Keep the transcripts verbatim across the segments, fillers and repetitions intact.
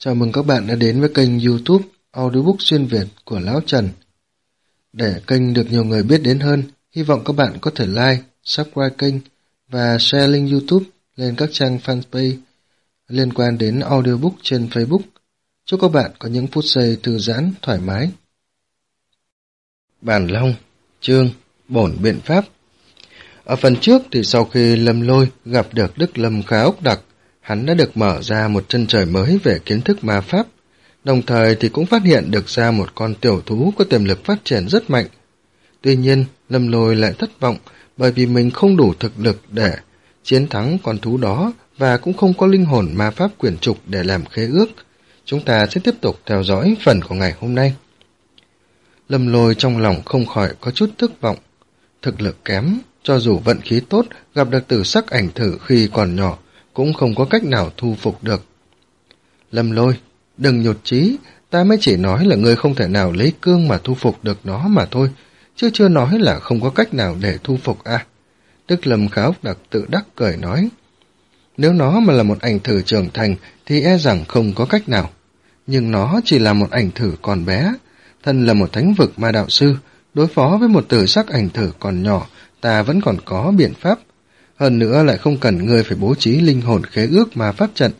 Chào mừng các bạn đã đến với kênh YouTube Audiobook xuyên Việt của Lão Trần. Để kênh được nhiều người biết đến hơn, hy vọng các bạn có thể like, subscribe kênh và share link YouTube lên các trang fanpage liên quan đến audiobook trên Facebook. Chúc các bạn có những phút giây thư giãn, thoải mái. Bàn Long, chương Bổn Biện Pháp. Ở phần trước thì sau khi Lâm Lôi gặp được Đức Lâm Khá Ốc Đặc, hắn đã được mở ra một chân trời mới về kiến thức ma pháp, đồng thời thì cũng phát hiện được ra một con tiểu thú có tiềm lực phát triển rất mạnh. Tuy nhiên, Lâm Lôi lại thất vọng bởi vì mình không đủ thực lực để chiến thắng con thú đó và cũng không có linh hồn ma pháp quyển trục để làm khế ước. Chúng ta sẽ tiếp tục theo dõi phần của ngày hôm nay. Lâm Lôi trong lòng không khỏi có chút thất vọng. Thực lực kém, cho dù vận khí tốt, gặp được tử sắc ảnh thử khi còn nhỏ, cũng không có cách nào thu phục được. Lâm Lôi, đừng nhụt chí, ta mới chỉ nói là ngươi không thể nào lấy cương mà thu phục được nó mà thôi, chứ chưa nói là không có cách nào để thu phục à. Đức Lâm Khá Ốc Đặc tự đắc cười nói, nếu nó mà là một ảnh thử trưởng thành thì e rằng không có cách nào, nhưng nó chỉ là một ảnh thử còn bé, thân là một thánh vực ma đạo sư, đối phó với một tử sắc ảnh thử còn nhỏ, ta vẫn còn có biện pháp. Hơn nữa lại không cần ngươi phải bố trí linh hồn khế ước mà pháp trận.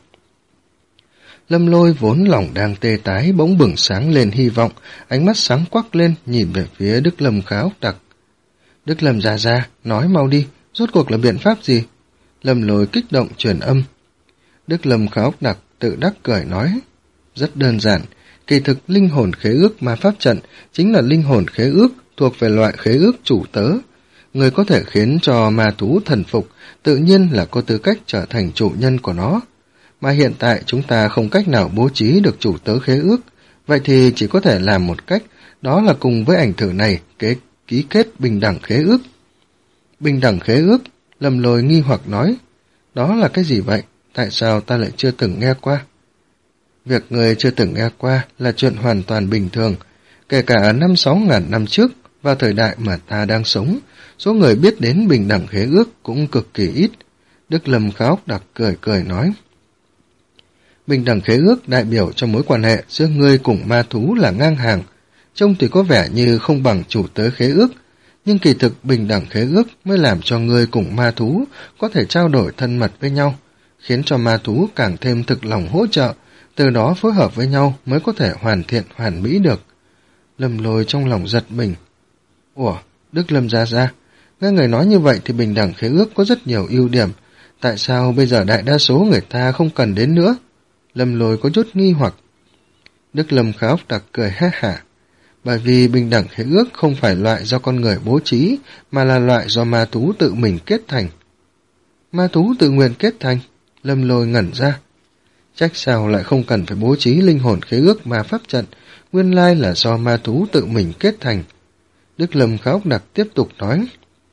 Lâm Lôi vốn lòng đang tê tái bỗng bừng sáng lên hy vọng, ánh mắt sáng quắc lên nhìn về phía Đức Lâm Khá Ốc Đặc. Đức Lâm già già, nói mau đi, rốt cuộc là biện pháp gì? Lâm Lôi kích động truyền âm. Đức Lâm Khá Ốc Đặc tự đắc cười nói, rất đơn giản, kỳ thực linh hồn khế ước ma pháp trận chính là linh hồn khế ước thuộc về loại khế ước chủ tớ. Người có thể khiến cho ma thú thần phục, tự nhiên là có tư cách trở thành chủ nhân của nó. Mà hiện tại chúng ta không cách nào bố trí được chủ tớ khế ước, vậy thì chỉ có thể làm một cách, đó là cùng với ảnh thử này kế, ký kết bình đẳng khế ước. Bình đẳng khế ước, Lâm Lôi nghi hoặc nói, đó là cái gì vậy? Tại sao ta lại chưa từng nghe qua? Việc người chưa từng nghe qua là chuyện hoàn toàn bình thường, kể cả ở năm sáu ngàn năm trước, vào thời đại mà ta đang sống, số người biết đến bình đẳng khế ước cũng cực kỳ ít. Đức Lâm Khá Ốc Đặc cười cười nói, bình đẳng khế ước đại biểu cho mối quan hệ giữa ngươi cùng ma thú là ngang hàng, trông thì có vẻ như không bằng chủ tớ khế ước, nhưng kỳ thực bình đẳng khế ước mới làm cho ngươi cùng ma thú có thể trao đổi thân mật với nhau, khiến cho ma thú càng thêm thực lòng hỗ trợ, từ đó phối hợp với nhau mới có thể hoàn thiện hoàn mỹ được. Lâm Lôi trong lòng giật mình. Ủa, Đức Lâm gia gia, nghe người nói như vậy thì bình đẳng khế ước có rất nhiều ưu điểm, tại sao bây giờ đại đa số người ta không cần đến nữa? Lâm Lôi có chút nghi hoặc. Đức Lâm Khá Ốc Đặc cười ha hả, bởi vì bình đẳng khế ước không phải loại do con người bố trí, mà là loại do ma thú tự mình kết thành. Ma thú tự nguyện kết thành? Lâm Lôi ngẩn ra. Trách sao lại không cần phải bố trí linh hồn khế ước ma pháp trận, nguyên lai là do ma thú tự mình kết thành. Đức Lâm Khá Ốc Đặc tiếp tục nói,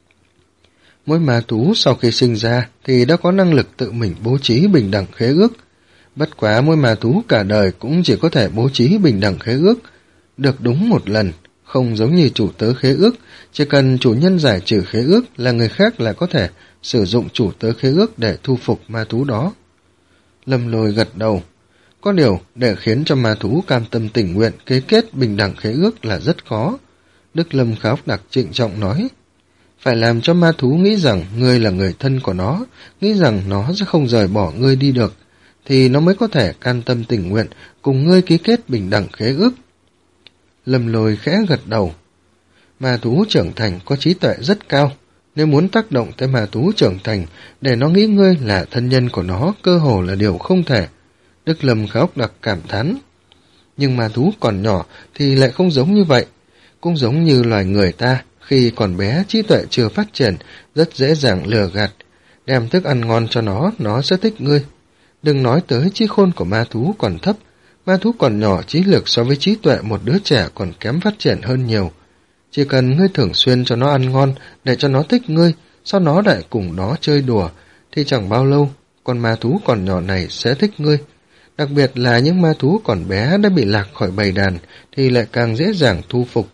mỗi ma thú sau khi sinh ra thì đã có năng lực tự mình bố trí bình đẳng khế ước. Bất quá mỗi ma thú cả đời cũng chỉ có thể bố trí bình đẳng khế ước được đúng một lần, không giống như chủ tớ khế ước, chỉ cần chủ nhân giải trừ khế ước là người khác là có thể sử dụng chủ tớ khế ước để thu phục ma thú đó. Lâm Lôi gật đầu. Có điều, để khiến cho ma thú cam tâm tình nguyện ký kết bình đẳng khế ước là rất khó. Đức Lâm Khá Ốc Đặc trịnh trọng nói, phải làm cho ma thú nghĩ rằng ngươi là người thân của nó, nghĩ rằng nó sẽ không rời bỏ ngươi đi được, thì nó mới có thể cam tâm tình nguyện cùng ngươi ký kết bình đẳng khế ước. Lâm Lôi khẽ gật đầu. Ma thú trưởng thành có trí tuệ rất cao, nếu muốn tác động tới ma thú trưởng thành để nó nghĩ ngươi là thân nhân của nó, cơ hồ là điều không thể. Đức Lâm Khá Ốc Đặc cảm thán. Nhưng ma thú còn nhỏ thì lại không giống như vậy, cũng giống như loài người ta, khi còn bé trí tuệ chưa phát triển, rất dễ dàng lừa gạt. Đem thức ăn ngon cho nó, nó sẽ thích ngươi. Đừng nói tới trí khôn của ma thú còn thấp, ma thú còn nhỏ trí lực so với trí tuệ một đứa trẻ còn kém phát triển hơn nhiều. Chỉ cần ngươi thường xuyên cho nó ăn ngon để cho nó thích ngươi, sau nó lại cùng nó chơi đùa, thì chẳng bao lâu con ma thú còn nhỏ này sẽ thích ngươi. Đặc biệt là những ma thú còn bé đã bị lạc khỏi bầy đàn thì lại càng dễ dàng thu phục.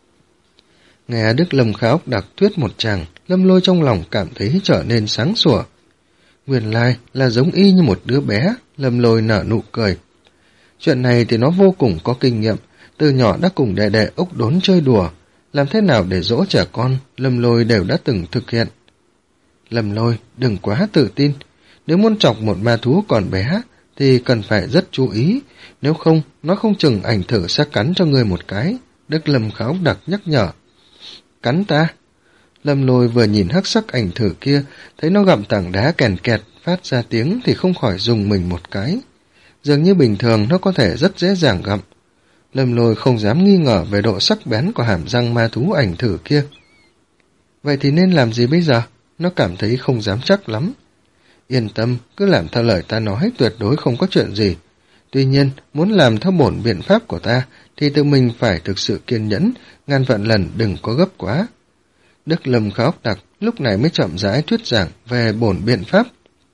Nghe Đức Lâm Khá Ốc Đặc thuyết một tràng, Lâm Lôi trong lòng cảm thấy trở nên sáng sủa. Nguyên lai là giống y như một đứa bé. Lâm Lôi nở nụ cười. Chuyện này thì nó vô cùng có kinh nghiệm, từ nhỏ đã cùng đệ đệ ốc đốn chơi đùa, làm thế nào để dỗ trẻ con, Lâm Lôi đều đã từng thực hiện. Lâm Lôi, đừng quá tự tin, nếu muốn chọc một ma thú còn bé, thì cần phải rất chú ý, nếu không, nó không chừng ảnh thử sẽ cắn cho ngươi một cái, Đức Lâm Kháo Đặc nhắc nhở. Cắn ta? Lâm Lôi vừa nhìn hắc sắc ảnh thử kia, thấy nó gặm tảng đá kèn kẹt, phát ra tiếng thì không khỏi dùng mình một cái. Dường như bình thường nó có thể rất dễ dàng gặm. Lâm Lôi không dám nghi ngờ về độ sắc bén của hàm răng ma thú ảnh thử kia. Vậy thì nên làm gì bây giờ? Nó cảm thấy không dám chắc lắm. Yên tâm, cứ làm theo lời ta nói, tuyệt đối không có chuyện gì. Tuy nhiên, muốn làm theo bổn biện pháp của ta, thì tự mình phải thực sự kiên nhẫn, ngàn vạn lần đừng có gấp quá. Đức Lâm Kháo Đặc lúc này mới chậm rãi thuyết giảng về bổn biện pháp.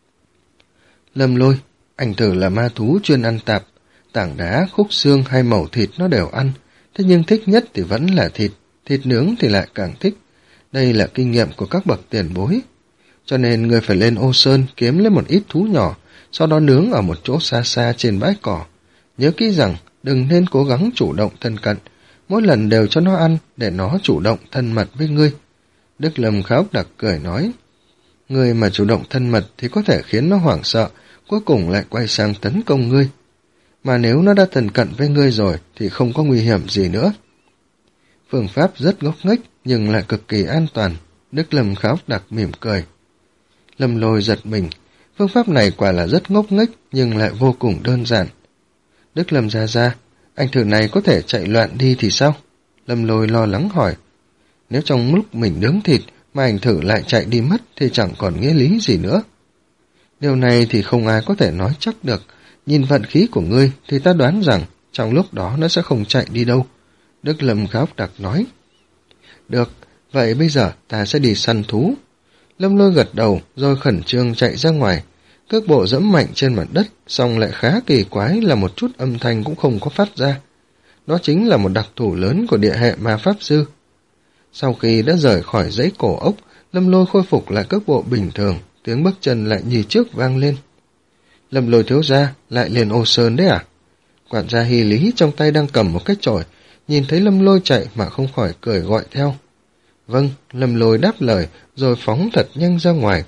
Lâm Lôi, ảnh thử là ma thú chuyên ăn tạp, tảng đá, khúc xương hay mẩu thịt nó đều ăn, thế nhưng thích nhất thì vẫn là thịt, thịt nướng thì lại càng thích. Đây là kinh nghiệm của các bậc tiền bối. Cho nên người phải lên Ô Sơn kiếm lấy một ít thú nhỏ, sau đó nướng ở một chỗ xa xa trên bãi cỏ. Nhớ kỹ rằng đừng nên cố gắng chủ động thân cận, mỗi lần đều cho nó ăn để nó chủ động thân mật với ngươi. Đức Lâm Kháo Đặc cười nói, người mà chủ động thân mật thì có thể khiến nó hoảng sợ, cuối cùng lại quay sang tấn công ngươi. Mà nếu nó đã thân cận với ngươi rồi thì không có nguy hiểm gì nữa. Phương pháp rất ngốc nghếch nhưng lại cực kỳ an toàn. Đức Lâm Kháo Đặc mỉm cười. Lâm Lôi giật mình, phương pháp này quả là rất ngốc nghếch nhưng lại vô cùng đơn giản. Đức Lâm gia gia, ảnh thử này có thể chạy loạn đi thì sao? Lâm Lôi lo lắng hỏi. Nếu trong lúc mình nướng thịt mà ảnh thử lại chạy đi mất thì chẳng còn nghĩa lý gì nữa. Điều này thì không ai có thể nói chắc được. Nhìn vận khí của ngươi thì ta đoán rằng trong lúc đó nó sẽ không chạy đi đâu. Đức Lâm Kháo Đặc nói. Được, vậy bây giờ ta sẽ đi săn thú. Lâm Lôi gật đầu rồi khẩn trương chạy ra ngoài. Cước bộ dẫm mạnh trên mặt đất, song lại khá kỳ quái là một chút âm thanh cũng không có phát ra. Đó chính là một đặc thù lớn của địa hệ ma pháp sư. Sau khi đã rời khỏi dãy cổ ốc, Lâm Lôi khôi phục lại cước bộ bình thường, tiếng bước chân lại như trước vang lên. Lâm Lôi thiếu gia, lại lên Ô Sơn đấy à? Quản gia Hy Lý trong tay đang cầm một cái chổi, nhìn thấy Lâm Lôi chạy mà không khỏi cười gọi theo. Vâng, Lâm Lôi đáp lời, rồi phóng thật nhanh ra ngoài.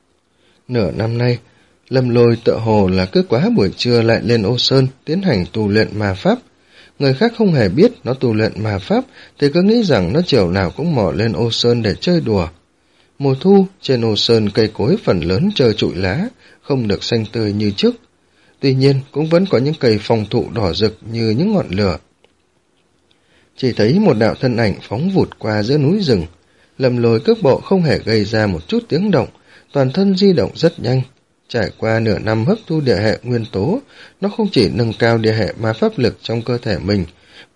Nửa năm nay, Lâm Lôi tựa hồ là cứ quá buổi trưa lại lên Ô Sơn tiến hành tu luyện ma pháp. Người khác không hề biết nó tu luyện ma pháp thì cứ nghĩ rằng nó chiều nào cũng mò lên Ô Sơn để chơi đùa. Mùa thu, trên Ô Sơn cây cối phần lớn trơ trụi lá, không được xanh tươi như trước. Tuy nhiên, cũng vẫn có những cây phong thụ đỏ rực như những ngọn lửa. Chỉ thấy một đạo thân ảnh phóng vụt qua giữa núi rừng. Lâm Lôi cước bộ không hề gây ra một chút tiếng động, toàn thân di động rất nhanh. Trải qua nửa năm hấp thu địa hệ nguyên tố, nó không chỉ nâng cao địa hệ ma pháp lực trong cơ thể mình,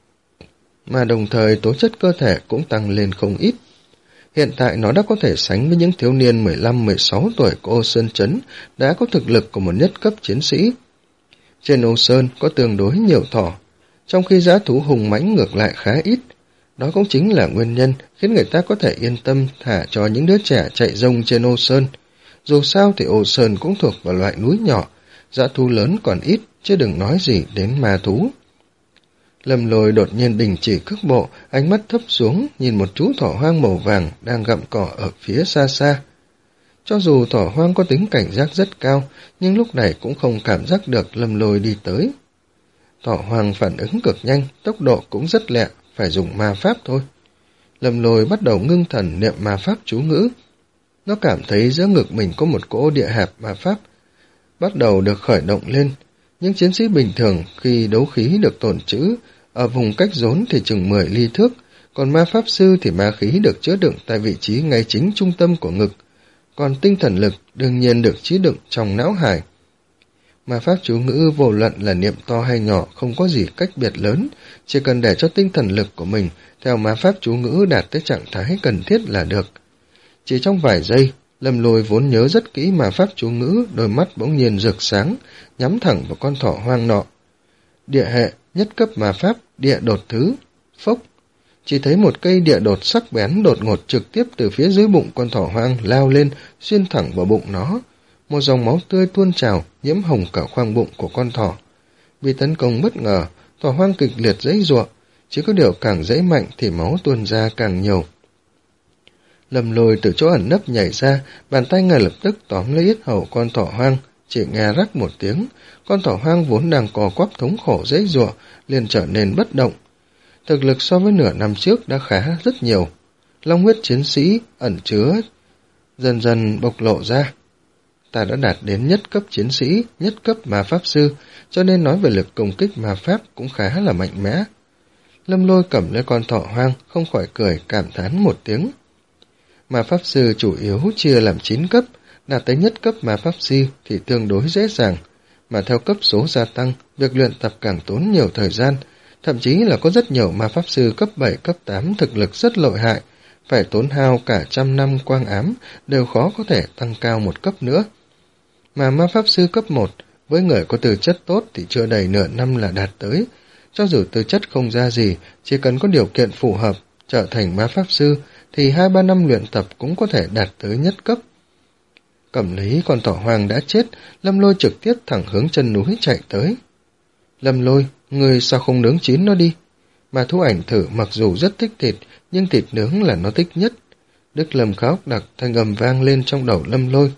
mà đồng thời tố chất cơ thể cũng tăng lên không ít. Hiện tại nó đã có thể sánh với những thiếu niên mười lăm mười sáu tuổi của Ô Sơn Trấn, đã có thực lực của một nhất cấp chiến sĩ. Trên Ô Sơn có tương đối nhiều thỏ, trong khi dã thú hùng mãnh ngược lại khá ít. Đó cũng chính là nguyên nhân khiến người ta có thể yên tâm thả cho những đứa trẻ chạy rông trên Ô Sơn. Dù sao thì Ô Sơn cũng thuộc vào loại núi nhỏ, dã thú lớn còn ít, chứ đừng nói gì đến ma thú. Lâm Lôi đột nhiên đình chỉ cước bộ, ánh mắt thấp xuống, nhìn một chú thỏ hoang màu vàng đang gặm cỏ ở phía xa xa. Cho dù thỏ hoang có tính cảnh giác rất cao, nhưng lúc này cũng không cảm giác được Lâm Lôi đi tới. Thỏ hoang phản ứng cực nhanh, tốc độ cũng rất lẹ, phải dùng ma pháp thôi. Lâm Lôi bắt đầu ngưng thần niệm ma pháp chú ngữ. Nó cảm thấy giữa ngực mình có một cỗ địa hạp ma pháp, bắt đầu được khởi động lên. Những chiến sĩ bình thường khi đấu khí được tổn trữ, ở vùng cách rốn thì chừng mười ly thước, còn ma pháp sư thì ma khí được chứa đựng tại vị trí ngay chính trung tâm của ngực, còn tinh thần lực đương nhiên được chứa đựng trong não hải. Ma pháp chú ngữ vô luận là niệm to hay nhỏ không có gì cách biệt lớn, chỉ cần để cho tinh thần lực của mình theo ma pháp chú ngữ đạt tới trạng thái cần thiết là được. Chỉ trong vài giây, Lâm Lôi vốn nhớ rất kỹ ma pháp chú ngữ, đôi mắt bỗng nhiên rực sáng, nhắm thẳng vào con thỏ hoang nọ. Địa hệ, nhất cấp ma pháp, địa đột thứ, phốc. Chỉ thấy một cây địa đột sắc bén đột ngột trực tiếp từ phía dưới bụng con thỏ hoang lao lên, xuyên thẳng vào bụng nó. Một dòng máu tươi tuôn trào, nhiễm hồng cả khoang bụng của con thỏ. Vì tấn công bất ngờ, thỏ hoang kịch liệt giãy giụa, chỉ có điều càng giãy mạnh thì máu tuôn ra càng nhiều. Lâm Lôi từ chỗ ẩn nấp nhảy ra, bàn tay ngay lập tức tóm lấy yết hầu con thỏ hoang, chỉ nghe rắc một tiếng, con thỏ hoang vốn đang co quắp thống khổ giãy giụa liền trở nên bất động. Thực lực so với nửa năm trước đã khá rất nhiều. Long huyết chiến sĩ ẩn chứa dần dần bộc lộ ra. Ta đã đạt đến nhất cấp chiến sĩ, nhất cấp ma pháp sư, cho nên nói về lực công kích ma pháp cũng khá là mạnh mẽ. Lâm Lôi cầm lấy con thỏ hoang, không khỏi cười cảm thán một tiếng. Ma pháp sư chủ yếu chia làm chín cấp, đạt tới nhất cấp ma pháp sư thì tương đối dễ dàng, mà theo cấp số gia tăng, việc luyện tập càng tốn nhiều thời gian, thậm chí là có rất nhiều ma pháp sư cấp bảy, cấp tám thực lực rất lợi hại, phải tốn hao cả trăm năm quang ám đều khó có thể tăng cao một cấp nữa. Mà ma pháp sư cấp một, với người có tư chất tốt thì chưa đầy nửa năm là đạt tới, cho dù tư chất không ra gì, chỉ cần có điều kiện phù hợp, trở thành ma pháp sư, thì hai ba năm luyện tập cũng có thể đạt tới nhất cấp. Cầm lấy con thỏ hoang đã chết, Lâm Lôi trực tiếp thẳng hướng chân núi chạy tới. Lâm Lôi, người sao không nướng chín nó đi? Mà thú ảnh thử mặc dù rất thích thịt, nhưng thịt nướng là nó thích nhất. Đức Lâm khóc đặc thanh âm vang lên trong đầu Lâm Lôi.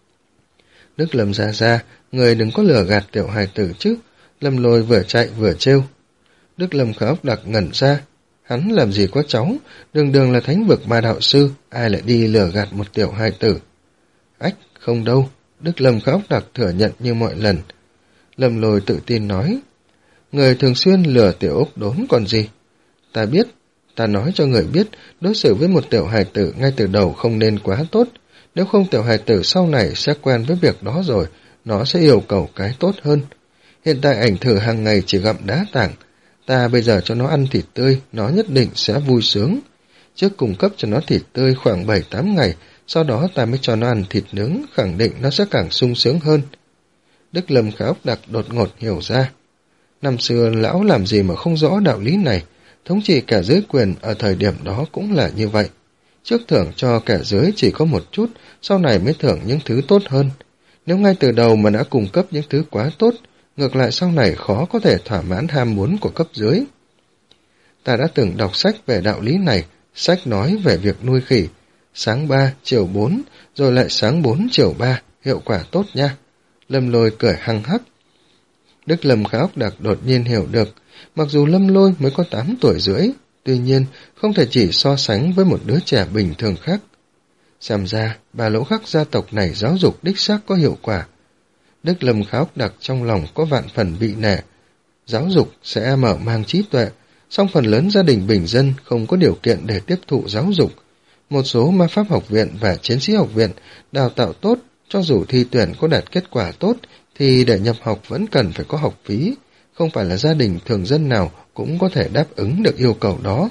Đức Lâm ra ra, người đừng có lừa gạt tiểu hài tử chứ. Lâm Lôi vừa chạy vừa trêu. Đức Lâm khóc đặc ngẩn ra. Hắn làm gì có cháu, đường đường là thánh vực ma đạo sư, ai lại đi lừa gạt một tiểu hài tử. Ách, không đâu, Đức Lâm khóc đặc thừa nhận như mọi lần. Lâm Lôi tự tin nói, người thường xuyên lừa tiểu ốc đốn còn gì. Ta biết, ta nói cho người biết, đối xử với một tiểu hài tử ngay từ đầu không nên quá tốt, nếu không tiểu hài tử sau này sẽ quen với việc đó rồi, nó sẽ yêu cầu cái tốt hơn. Hiện tại ảnh thử hàng ngày chỉ gặm đá tảng, ta bây giờ cho nó ăn thịt tươi, nó nhất định sẽ vui sướng. Trước cung cấp cho nó thịt tươi khoảng bảy tám ngày, sau đó ta mới cho nó ăn thịt nướng, khẳng định nó sẽ càng sung sướng hơn. Đức Lâm khá ốc đặc đột ngột hiểu ra. Năm xưa lão làm gì mà không rõ đạo lý này, thống trị kẻ dưới quyền ở thời điểm đó cũng là như vậy. Trước thưởng cho kẻ dưới chỉ có một chút, sau này mới thưởng những thứ tốt hơn. Nếu ngay từ đầu mà đã cung cấp những thứ quá tốt, ngược lại sau này khó có thể thỏa mãn ham muốn của cấp dưới. Ta đã từng đọc sách về đạo lý này, sách nói về việc nuôi khỉ. Sáng ba, chiều bốn, rồi lại sáng bốn, chiều ba, hiệu quả tốt nha. Lâm Lôi cười hăng hắc. Đức Lâm khá ốc đặc đột nhiên hiểu được, mặc dù Lâm Lôi mới có tám tuổi rưỡi, tuy nhiên không thể chỉ so sánh với một đứa trẻ bình thường khác. Xem ra, bà lỗ khắc gia tộc này giáo dục đích xác có hiệu quả. Đức Lâm khá ốc đặc trong lòng có vạn phần bị nể. Giáo dục sẽ mở mang trí tuệ, song phần lớn gia đình bình dân không có điều kiện để tiếp thụ giáo dục. Một số ma pháp học viện và chiến sĩ học viện đào tạo tốt, cho dù thi tuyển có đạt kết quả tốt, thì để nhập học vẫn cần phải có học phí, không phải là gia đình thường dân nào cũng có thể đáp ứng được yêu cầu đó.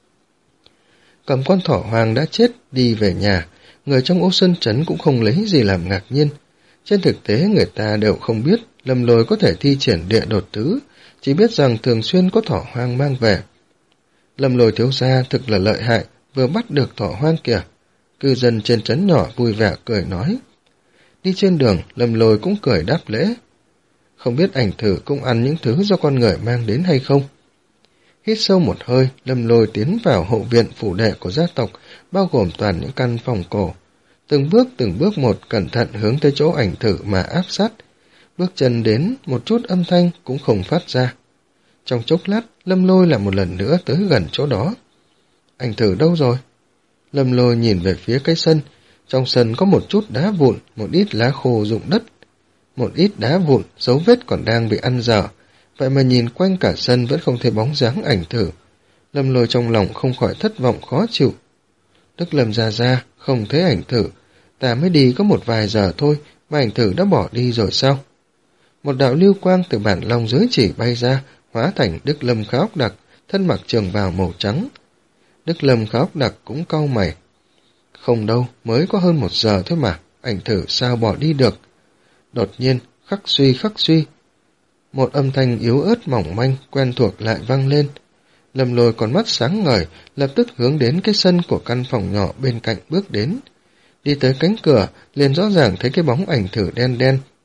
Cầm con thỏ hoang đã chết đi về nhà, người trong Ô Sơn Trấn cũng không lấy gì làm ngạc nhiên. Trên thực tế người ta đều không biết Lâm Lôi có thể thi triển địa đột tứ, chỉ biết rằng thường xuyên có thỏ hoang mang về. Lâm Lôi thiếu gia thực là lợi hại, vừa bắt được thỏ hoang kìa. Cư dân trên trấn nhỏ vui vẻ cười nói. Đi trên đường, Lâm Lôi cũng cười đáp lễ. Không biết ảnh thử cũng ăn những thứ do con người mang đến hay không? Hít sâu một hơi, Lâm Lôi tiến vào hậu viện phủ đệ của gia tộc, bao gồm toàn những căn phòng cổ. Từng bước từng bước một cẩn thận hướng tới chỗ ảnh thử mà áp sát. Bước chân đến, một chút âm thanh cũng không phát ra. Trong chốc lát, Lâm Lôi lại một lần nữa tới gần chỗ đó. Ảnh thử đâu rồi? Lâm Lôi nhìn về phía cái sân. Trong sân có một chút đá vụn, một ít lá khô rụng đất. Một ít đá vụn, dấu vết còn đang bị ăn dở. Vậy mà nhìn quanh cả sân vẫn không thấy bóng dáng ảnh thử. Lâm Lôi trong lòng không khỏi thất vọng khó chịu. Đức Lâm ra ra, không thấy ảnh thử. Ta mới đi có một vài giờ thôi, mà ảnh thử đã bỏ đi rồi sao? Một đạo lưu quang từ bản long giới chỉ bay ra, hóa thành Đức Lâm khá ốc đặc, thân mặc trường bào màu trắng. Đức Lâm khá ốc đặc cũng cau mày. Không đâu, mới có hơn một giờ thôi mà, ảnh thử sao bỏ đi được. Đột nhiên, khắc suy khắc suy. Một âm thanh yếu ớt mỏng manh, quen thuộc lại vang lên. Lâm Lôi con mắt sáng ngời, lập tức hướng đến cái sân của căn phòng nhỏ bên cạnh bước đến. Đi tới cánh cửa, liền rõ ràng thấy cái bóng ảnh thử đen đen,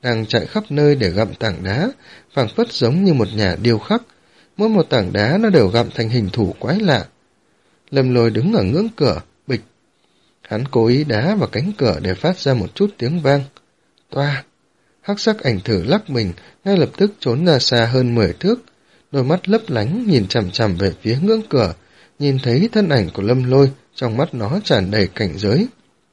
đang chạy khắp nơi để gặm tảng đá, phảng phất giống như một nhà điêu khắc. Mỗi một tảng đá nó đều gặm thành hình thù quái lạ. Lâm Lôi đứng ở ngưỡng cửa, bịch. Hắn cố ý đá vào cánh cửa để phát ra một chút tiếng vang. Toa! Hắc sắc ảnh thử lắc mình, ngay lập tức trốn ra xa hơn mười thước. Đôi mắt lấp lánh nhìn chằm chằm về phía ngưỡng cửa, nhìn thấy thân ảnh của Lâm Lôi, trong mắt nó tràn đầy cảnh giới.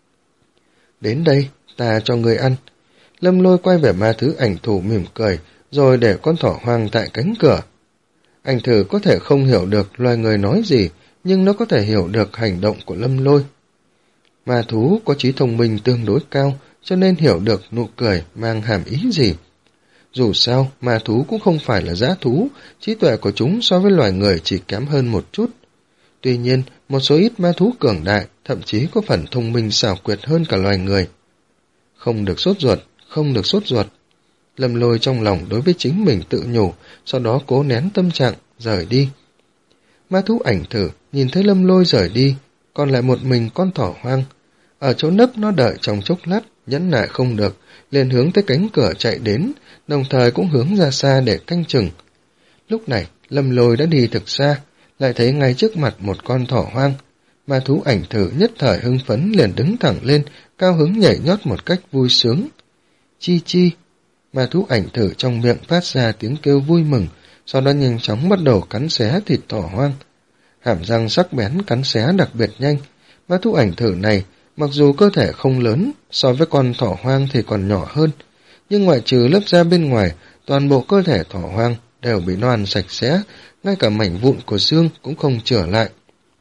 Đến đây, ta cho người ăn. Lâm Lôi quay về ma thứ ảnh thù mỉm cười, rồi để con thỏ hoang tại cánh cửa. Ảnh thử có thể không hiểu được loài người nói gì, nhưng nó có thể hiểu được hành động của Lâm Lôi. Ma thú có trí thông minh tương đối cao, cho nên hiểu được nụ cười mang hàm ý gì. Dù sao, ma thú cũng không phải là dã thú, trí tuệ của chúng so với loài người chỉ kém hơn một chút. Tuy nhiên, một số ít ma thú cường đại, thậm chí có phần thông minh xảo quyệt hơn cả loài người. Không được sốt ruột, không được sốt ruột. Lâm Lôi trong lòng đối với chính mình tự nhủ, sau đó cố nén tâm trạng, rời đi. Ma thú ảnh thử, nhìn thấy Lâm Lôi rời đi, còn lại một mình con thỏ hoang. Ở chỗ nấp nó đợi trong chốc lát, nhẫn nại không được, liền hướng tới cánh cửa chạy đến, đồng thời cũng hướng ra xa để canh chừng. Lúc này, Lâm Lôi đã đi thực xa, lại thấy ngay trước mặt một con thỏ hoang. Ma thú ảnh thử nhất thời hưng phấn liền đứng thẳng lên, cao hứng nhảy nhót một cách vui sướng. Chi chi! Ma thú ảnh thử trong miệng phát ra tiếng kêu vui mừng, sau đó nhanh chóng bắt đầu cắn xé thịt thỏ hoang. Hàm răng sắc bén cắn xé đặc biệt nhanh. Ma thú ảnh thử này, mặc dù cơ thể không lớn, so với con thỏ hoang thì còn nhỏ hơn, nhưng ngoại trừ lớp da bên ngoài, toàn bộ cơ thể thỏ hoang đều bị no ăn sạch sẽ, ngay cả mảnh vụn của xương cũng không chữa lại.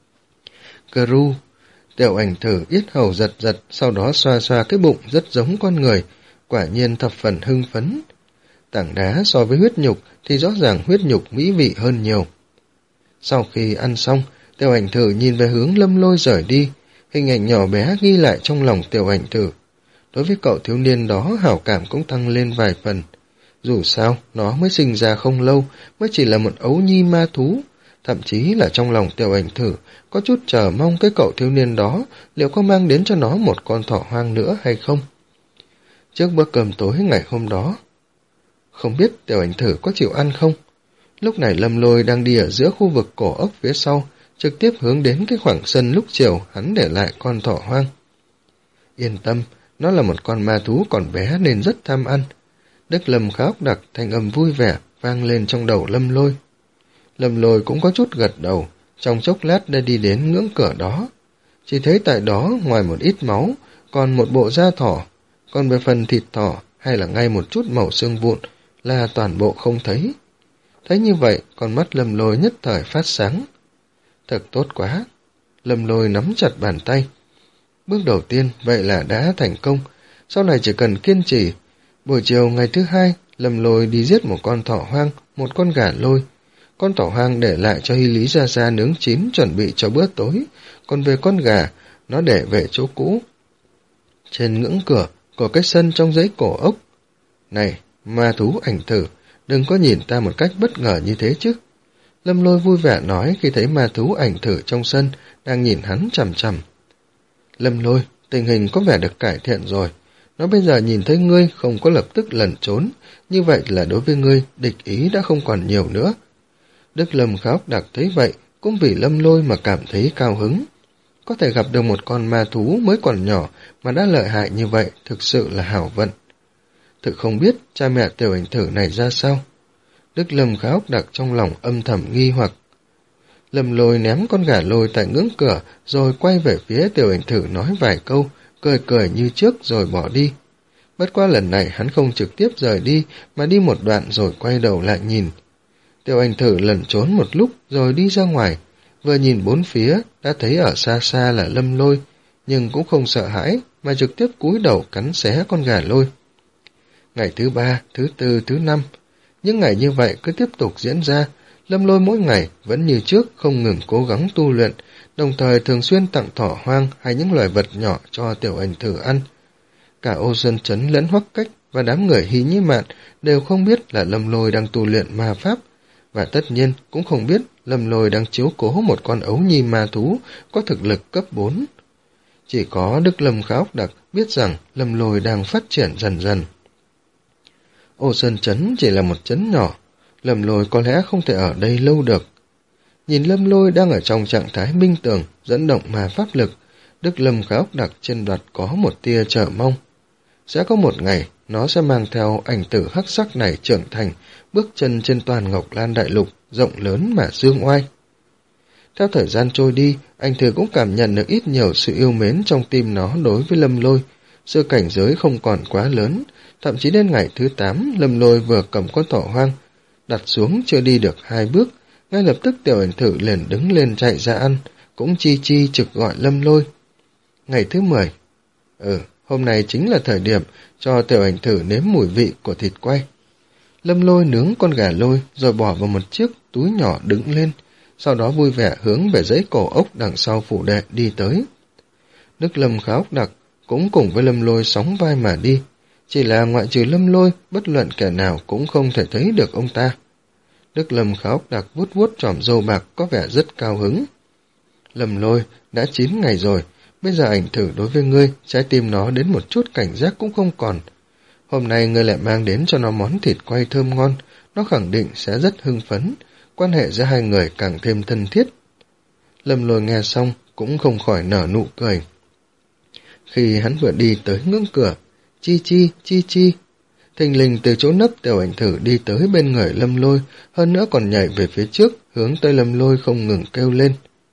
Gru! Tiểu ảnh thử yết hầu giật giật, sau đó xoa xoa cái bụng rất giống con người, quả nhiên thập phần hưng phấn. Tảng đá so với huyết nhục thì rõ ràng huyết nhục mỹ vị hơn nhiều. Sau khi ăn xong, tiểu ảnh thử nhìn về hướng Lâm Lôi rời đi, hình ảnh nhỏ bé ghi lại trong lòng tiểu ảnh thử. Đối với cậu thiếu niên đó hảo cảm cũng tăng lên vài phần. Dù sao, nó mới sinh ra không lâu, mới chỉ là một ấu nhi ma thú. Thậm chí là trong lòng tiểu ảnh thử, có chút chờ mong cái cậu thiếu niên đó liệu có mang đến cho nó một con thỏ hoang nữa hay không. Trước bữa cơm tối ngày hôm đó, không biết tiểu ảnh thử có chịu ăn không? Lúc này Lâm Lôi đang đi ở giữa khu vực cổ ốc phía sau, trực tiếp hướng đến cái khoảng sân lúc chiều hắn để lại con thỏ hoang. Yên tâm, nó là một con ma thú còn bé nên rất tham ăn. Đức Lâm khá ốc đặc, thanh âm vui vẻ vang lên trong đầu Lâm Lôi. Lâm Lôi cũng có chút gật đầu, trong chốc lát đã đi đến ngưỡng cửa đó. Chỉ thấy tại đó ngoài một ít máu, còn một bộ da thỏ, còn về phần thịt thỏ hay là ngay một chút màu xương vụn là toàn bộ không thấy. Thấy như vậy, con mắt Lâm Lôi nhất thời phát sáng. Thật tốt quá! Lâm Lôi nắm chặt bàn tay. Bước đầu tiên vậy là đã thành công, sau này chỉ cần kiên trì. Buổi chiều ngày thứ hai, Lâm Lôi đi giết một con thỏ hoang, một con gà lôi. Con thỏ hoang để lại cho Hy Lý Gia Gia nướng chín chuẩn bị cho bữa tối, còn về con gà, nó để về chỗ cũ. Trên ngưỡng cửa của cái sân trong giấy cổ ốc. Này, ma thú ảnh thử, đừng có nhìn ta một cách bất ngờ như thế chứ. Lâm Lôi vui vẻ nói khi thấy ma thú ảnh thử trong sân đang nhìn hắn chằm chằm. Lâm Lôi, tình hình có vẻ được cải thiện rồi. Nó bây giờ nhìn thấy ngươi không có lập tức lẩn trốn, như vậy là đối với ngươi địch ý đã không còn nhiều nữa. Đức Lâm khá ốc đặc thấy vậy, cũng vì Lâm Lôi mà cảm thấy cao hứng. Có thể gặp được một con ma thú mới còn nhỏ mà đã lợi hại như vậy thực sự là hảo vận. Thực không biết cha mẹ tiểu ảnh thử này ra sao. Đức Lâm khá ốc đặc trong lòng âm thầm nghi hoặc. Lâm Lôi ném con gà lôi tại ngưỡng cửa rồi quay về phía tiểu ảnh thử nói vài câu, cười cười như trước rồi bỏ đi. Bất qua lần này hắn không trực tiếp rời đi mà đi một đoạn rồi quay đầu lại nhìn. Tiểu ảnh thử lẩn trốn một lúc rồi đi ra ngoài, vừa nhìn bốn phía đã thấy ở xa xa là Lâm Lôi, nhưng cũng không sợ hãi mà trực tiếp cúi đầu cắn xé con gà lôi. Ngày thứ ba, thứ tư, thứ năm, những ngày như vậy cứ tiếp tục diễn ra. Lâm Lôi mỗi ngày vẫn như trước không ngừng cố gắng tu luyện, đồng thời thường xuyên tặng thỏ hoang hay những loài vật nhỏ cho tiểu ảnh thử ăn. Cả Ô Sơn Trấn lẫn Hoắc Cách và đám người Hy Nhĩ Mạn đều không biết là Lâm Lôi đang tu luyện ma pháp, và tất nhiên cũng không biết Lâm Lôi đang chiếu cố một con ấu nhi ma thú có thực lực cấp bốn. Chỉ có Đức Lâm khá ốc đặc biết rằng Lâm Lôi đang phát triển dần dần. Ô Sơn Trấn chỉ là một trấn nhỏ, Lâm Lôi có lẽ không thể ở đây lâu được. Nhìn Lâm Lôi đang ở trong trạng thái minh tưởng, dẫn động ma pháp lực, Đức Lâm Khá Ốc Đặc trên mặt có một tia chờ mong. Sẽ có một ngày, nó sẽ mang theo ảnh tử hắc sắc này trưởng thành, bước chân trên toàn Ngọc Lan Đại Lục, rộng lớn mà dương oai. Theo thời gian trôi đi, anh Thử cũng cảm nhận được ít nhiều sự yêu mến trong tim nó đối với Lâm Lôi. Sự cảnh giới không còn quá lớn, thậm chí đến ngày thứ tám, Lâm Lôi vừa cầm con thỏ hoang, đặt xuống chưa đi được hai bước, ngay lập tức Tiểu Ảnh Thử liền đứng lên chạy ra ăn, cũng chi chi trực gọi Lâm Lôi. Ngày thứ mười. Ừ, hôm nay chính là thời điểm cho Tiểu Ảnh Thử nếm mùi vị của thịt quay. Lâm Lôi nướng con gà lôi rồi bỏ vào một chiếc túi nhỏ đứng lên, sau đó vui vẻ hướng về dãy cổ ốc đằng sau phủ đệ đi tới. Đức Lâm Khá Ốc Đặc cũng cùng với Lâm Lôi sóng vai mà đi, chỉ là ngoại trừ Lâm Lôi, bất luận kẻ nào cũng không thể thấy được ông ta. Đức Lâm Khá Ốc Đặc vuốt vuốt tròm râu bạc có vẻ rất cao hứng. Lâm Lôi, đã chín ngày rồi, bây giờ Ảnh Thử đối với ngươi, trái tim nó đến một chút cảnh giác cũng không còn. Hôm nay ngươi lại mang đến cho nó món thịt quay thơm ngon, nó khẳng định sẽ rất hưng phấn, quan hệ giữa hai người càng thêm thân thiết. Lâm Lôi nghe xong cũng không khỏi nở nụ cười. Khi hắn vừa đi tới ngưỡng cửa, chi chi, chi chi, thình lình từ chỗ nấp Tiểu Ảnh Thử đi tới bên người Lâm Lôi, hơn nữa còn nhảy về phía trước, hướng tới Lâm Lôi không ngừng kêu lên.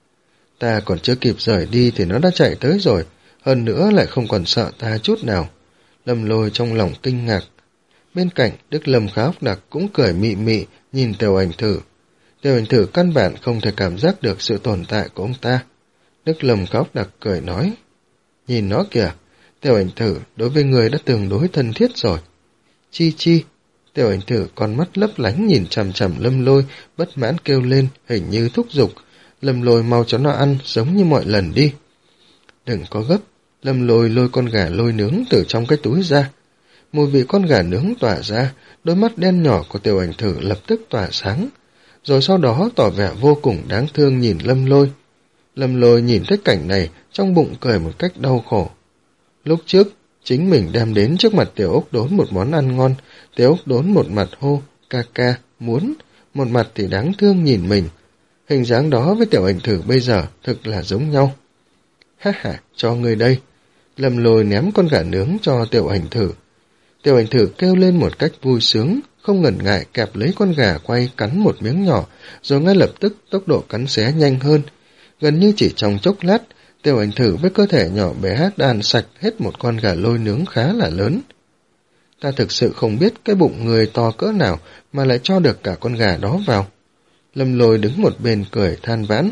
Ta còn chưa kịp rời đi thì nó đã chạy tới rồi, hơn nữa lại không còn sợ ta chút nào. Lâm Lôi trong lòng kinh ngạc. Bên cạnh, Đức Lâm Khá Ốc Đặc cũng cười mị mị nhìn Tiểu Ảnh Thử. Tiểu Ảnh Thử căn bản không thể cảm giác được sự tồn tại của ông ta. Đức Lâm Khá Ốc Đặc cười nói, nhìn nó kìa, Tiểu Ảnh Thử đối với người đã tương đối thân thiết rồi. Chi chi, Tiểu Ảnh Thử con mắt lấp lánh nhìn chằm chằm Lâm Lôi, bất mãn kêu lên, hình như thúc giục. Lâm Lôi mau cho nó ăn, giống như mọi lần đi. Đừng có gấp, Lâm Lôi lôi con gà lôi nướng từ trong cái túi ra. Mùi vị con gà nướng tỏa ra, đôi mắt đen nhỏ của Tiểu Ảnh Thử lập tức tỏa sáng, rồi sau đó tỏ vẻ vô cùng đáng thương nhìn Lâm Lôi. Lâm Lôi nhìn thấy cảnh này, trong bụng cười một cách đau khổ. Lúc trước, chính mình đem đến trước mặt Tiểu Ốc Đốn một món ăn ngon, Tiểu Ốc Đốn một mặt hô, ca ca, muốn, một mặt thì đáng thương nhìn mình. Hình dáng đó với Tiểu Ảnh Thử bây giờ thực là giống nhau. Ha ha, cho người đây. Lâm Lôi ném con gà nướng cho Tiểu Ảnh Thử. Tiểu Ảnh Thử kêu lên một cách vui sướng, không ngần ngại kẹp lấy con gà quay cắn một miếng nhỏ, rồi ngay lập tức tốc độ cắn xé nhanh hơn. Gần như chỉ trong chốc lát, Tiểu Ảnh Thử với cơ thể nhỏ bé đã ăn sạch hết một con gà lôi nướng khá là lớn. Ta thực sự không biết cái bụng người to cỡ nào mà lại cho được cả con gà đó vào. Lâm Lôi đứng một bên cười than vãn.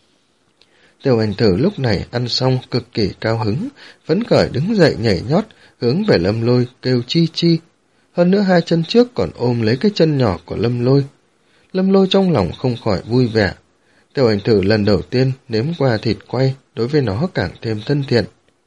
Tiểu Ảnh Thử lúc này ăn xong cực kỳ cao hứng, phấn khởi đứng dậy nhảy nhót, hướng về Lâm Lôi kêu chi chi. Hơn nữa hai chân trước còn ôm lấy cái chân nhỏ của Lâm Lôi. Lâm Lôi trong lòng không khỏi vui vẻ. Tiểu Ảnh Thử lần đầu tiên nếm qua thịt quay, đối với nó càng thêm thân thiện.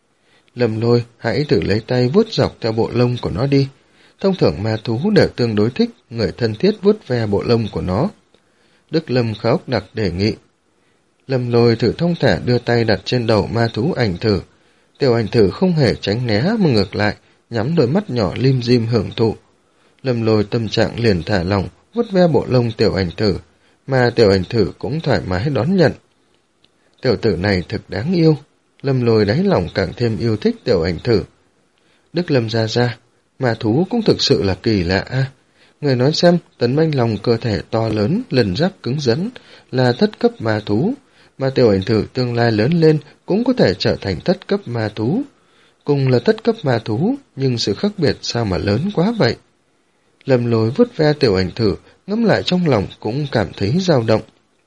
Lâm Lôi hãy thử lấy tay vuốt dọc theo bộ lông của nó đi. Thông thường ma thú đều tương đối thích người thân thiết vuốt ve bộ lông của nó. Đức Lâm Khá Ốc Đặc đề nghị. Lâm Lôi thử thông thả đưa tay đặt trên đầu ma thú Ảnh Thử. Tiểu Ảnh Thử không hề tránh né mà ngược lại, nhắm đôi mắt nhỏ lim dim hưởng thụ. Lâm Lôi tâm trạng liền thả lỏng, vuốt ve bộ lông Tiểu Ảnh Thử, mà Tiểu Ảnh Thử cũng thoải mái đón nhận. Tiểu tử này thực đáng yêu. Lâm Lôi đáy lòng càng thêm yêu thích Tiểu Ảnh Thử. Đức Lâm ra ra, ma thú cũng thực sự là kỳ lạ a. Người nói xem, Tấn Manh Long cơ thể to lớn, lần giáp cứng rắn, là thất cấp ma thú, mà Tiểu Ảnh Thử tương lai lớn lên cũng có thể trở thành thất cấp ma thú. Cùng là thất cấp ma thú, nhưng sự khác biệt sao mà lớn quá vậy? Lâm Lôi vuốt ve Tiểu Ảnh Thử, ngẫm lại trong lòng cũng cảm thấy dao động.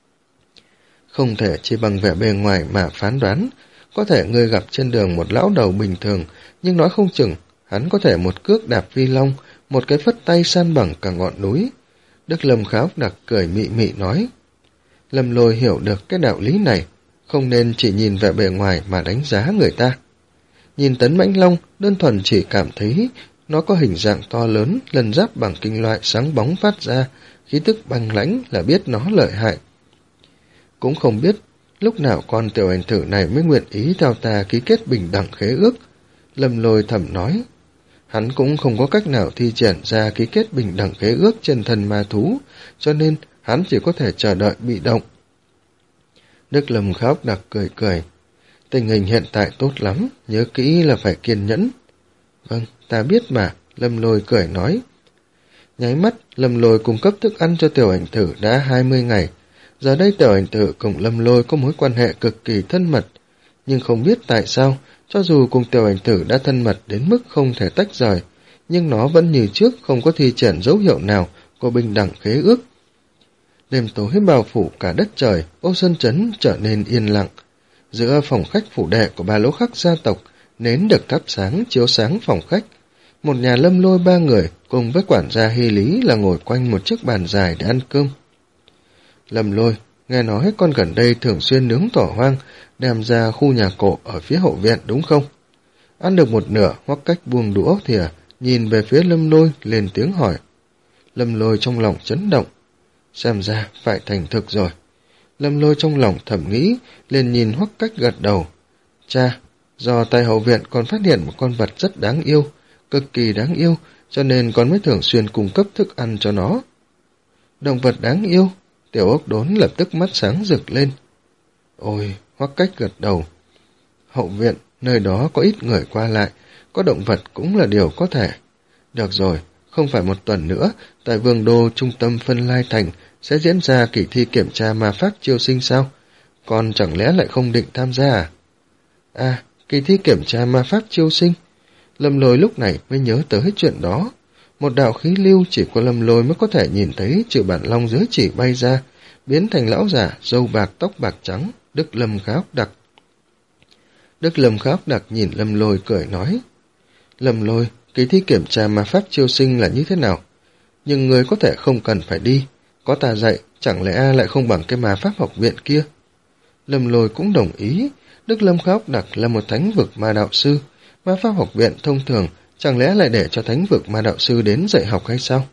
Không thể chỉ bằng vẻ bề ngoài mà phán đoán. Có thể người gặp trên đường một lão đầu bình thường, nhưng nói không chừng, hắn có thể một cước đạp vi long, một cái phất tay san bằng cả ngọn núi. Đức Lâm Khá Ốc Đặc cười mị mị nói. Lâm Lôi hiểu được cái đạo lý này, không nên chỉ nhìn vẻ bề ngoài mà đánh giá người ta. Nhìn Tấn Mãnh Long, đơn thuần chỉ cảm thấy nó có hình dạng to lớn, lần giáp bằng kim loại sáng bóng phát ra, khí tức băng lãnh là biết nó lợi hại. Cũng không biết lúc nào con Tiểu Ảnh Thử này mới nguyện ý theo ta ký kết bình đẳng khế ước. Lâm Lôi thầm nói. hắn cũng không có cách nào thi triển ra ký kết bình đẳng khế ước trên thân ma thú, cho nên hắn chỉ có thể chờ đợi bị động. Đức Lâm Khá Ốc Đặc cười cười. Tình hình hiện tại tốt lắm, nhớ kỹ là phải kiên nhẫn. Vâng, ta biết mà, Lâm Lôi cười nói. Nháy mắt, Lâm Lôi cung cấp thức ăn cho Tiểu Ảnh Tử đã hai mươi ngày. Giờ đây Tiểu Ảnh Tử cùng Lâm Lôi có mối quan hệ cực kỳ thân mật. Nhưng không biết tại sao, cho dù cùng Tiểu Ảnh Tử đã thân mật đến mức không thể tách rời, nhưng nó vẫn như trước không có thi triển dấu hiệu nào của bình đẳng khế ước. Đêm tối bao phủ cả đất trời, Ô Sơn Trấn trở nên yên lặng. Giữa phòng khách phủ đệ của ba lỗ khắc gia tộc, nến được thắp sáng chiếu sáng phòng khách. Một nhà Lâm Lôi ba người cùng với quản gia Hy Lý là ngồi quanh một chiếc bàn dài để ăn cơm. Lâm Lôi, nghe nói con gần đây thường xuyên nướng thỏ hoang, đem ra khu nhà cổ ở phía hậu viện đúng không? Ăn được một nửa, Hoắc Cách buông đũa thìa, nhìn về phía Lâm Lôi lên tiếng hỏi. Lâm Lôi trong lòng chấn động. Xem ra phải thành thực rồi. Lâm Lôi trong lòng thầm nghĩ, liền nhìn Hoắc Cách gật đầu. Cha, do tại hậu viện còn phát hiện một con vật rất đáng yêu, cực kỳ đáng yêu, cho nên con mới thường xuyên cung cấp thức ăn cho nó. Động vật đáng yêu? Tiểu Ốc Đốn lập tức mắt sáng rực lên. Ôi, Hoắc Cách gật đầu. Hậu viện, nơi đó có ít người qua lại, có động vật cũng là điều có thể. Được rồi, không phải một tuần nữa, tại Vương Đô trung tâm Phân Lai Thành sẽ diễn ra kỳ thi kiểm tra ma pháp chiêu sinh sao? Con chẳng lẽ lại không định tham gia à? À, kỳ thi kiểm tra ma pháp chiêu sinh. Lâm Lôi lúc này mới nhớ tới chuyện đó. Một đạo khí lưu chỉ có Lâm Lôi mới có thể nhìn thấy trừ bản long dưới chỉ bay ra, biến thành lão giả, râu bạc tóc bạc trắng, Đức Lâm Khá Ốc Đặc. Đức Lâm Khá Ốc Đặc nhìn Lâm Lôi cười nói. Lâm Lôi, kỳ thi kiểm tra ma pháp chiêu sinh là như thế nào? Nhưng người có thể không cần phải đi. Có ta dạy, chẳng lẽ lại không bằng cái ma pháp học viện kia? Lâm Lôi cũng đồng ý. Đức Lâm Khá Ốc Đặc là một thánh vực ma đạo sư. Ma pháp học viện thông thường, chẳng lẽ lại để cho thánh vực ma đạo sư đến dạy học hay sao?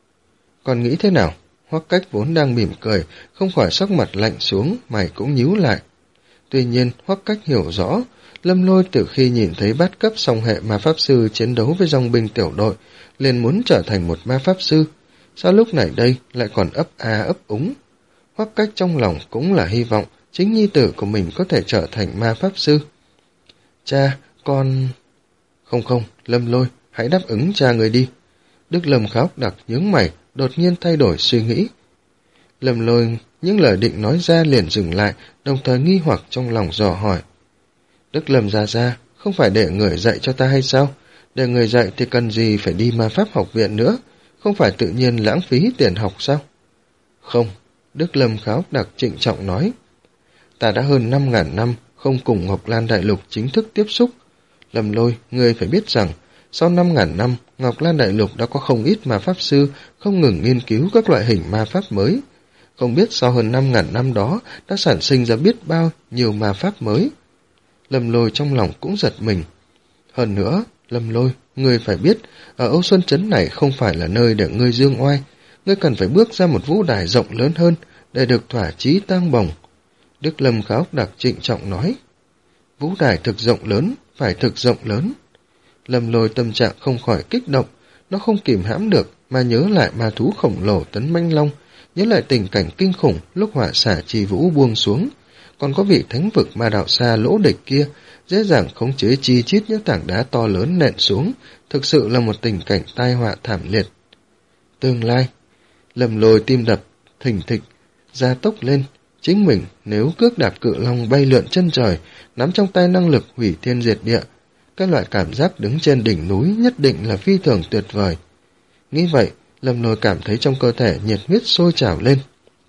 Còn nghĩ thế nào? Hoắc Cách vốn đang mỉm cười, không khỏi sắc mặt lạnh xuống, mày cũng nhíu lại. Tuy nhiên, Hoắc Cách hiểu rõ, Lâm Lôi từ khi nhìn thấy bát cấp song hệ ma pháp sư chiến đấu với dòng binh tiểu đội, liền muốn trở thành một ma pháp sư. Sao lúc này đây lại còn ấp a ấp úng? Hoắc Cách trong lòng cũng là hy vọng chính nhi tử của mình có thể trở thành ma pháp sư. Cha, con... Không không, Lâm Lôi, hãy đáp ứng cha người đi. Đức Lâm Khá Ốc Đặc nhướng mày, đột nhiên thay đổi suy nghĩ. Lâm Lôi những lời định nói ra liền dừng lại, đồng thời nghi hoặc trong lòng dò hỏi. Đức Lâm gia gia, không phải để người dạy cho ta hay sao? Để người dạy thì cần gì phải đi ma pháp học viện nữa? Không phải tự nhiên lãng phí tiền học sao? Không, Đức Lâm Khá Ốc Đặc trịnh trọng nói. Ta đã hơn năm ngàn năm không cùng Ngọc Lan Đại Lục chính thức tiếp xúc. Lâm Lôi, ngươi phải biết rằng, sau năm ngàn năm, Ngọc Lan Đại Lục đã có không ít ma pháp sư không ngừng nghiên cứu các loại hình ma pháp mới. Không biết sau hơn năm ngàn năm đó đã sản sinh ra biết bao nhiêu ma pháp mới. Lâm Lôi trong lòng cũng giật mình. Hơn nữa, Lâm Lôi, ngươi phải biết, ở Âu Xuân Trấn này không phải là nơi để ngươi dương oai. Ngươi cần phải bước ra một vũ đài rộng lớn hơn để được thỏa chí tang bồng. Đức Lâm Khá Ốc Đặc trịnh trọng nói. Vũ đài thực rộng lớn, phải thực rộng lớn. Lâm Lôi tâm trạng không khỏi kích động, nó không kìm hãm được mà nhớ lại ma thú khổng lồ tấn manh long, nhớ lại tình cảnh kinh khủng lúc hỏa xả trì vũ buông xuống, còn có vị thánh vực ma đạo xa lỗ địch kia, dễ dàng khống chế chi chít những tảng đá to lớn nện xuống, thực sự là một tình cảnh tai họa thảm liệt. Tương lai, Lâm Lôi tim đập, thình thịch, gia tốc lên, chính mình nếu cước đạp cự long bay lượn chân trời, nắm trong tay năng lực hủy thiên diệt địa, cái loại cảm giác đứng trên đỉnh núi nhất định là phi thường tuyệt vời. Nghĩ vậy, Lâm Lôi cảm thấy trong cơ thể nhiệt huyết sôi trào lên.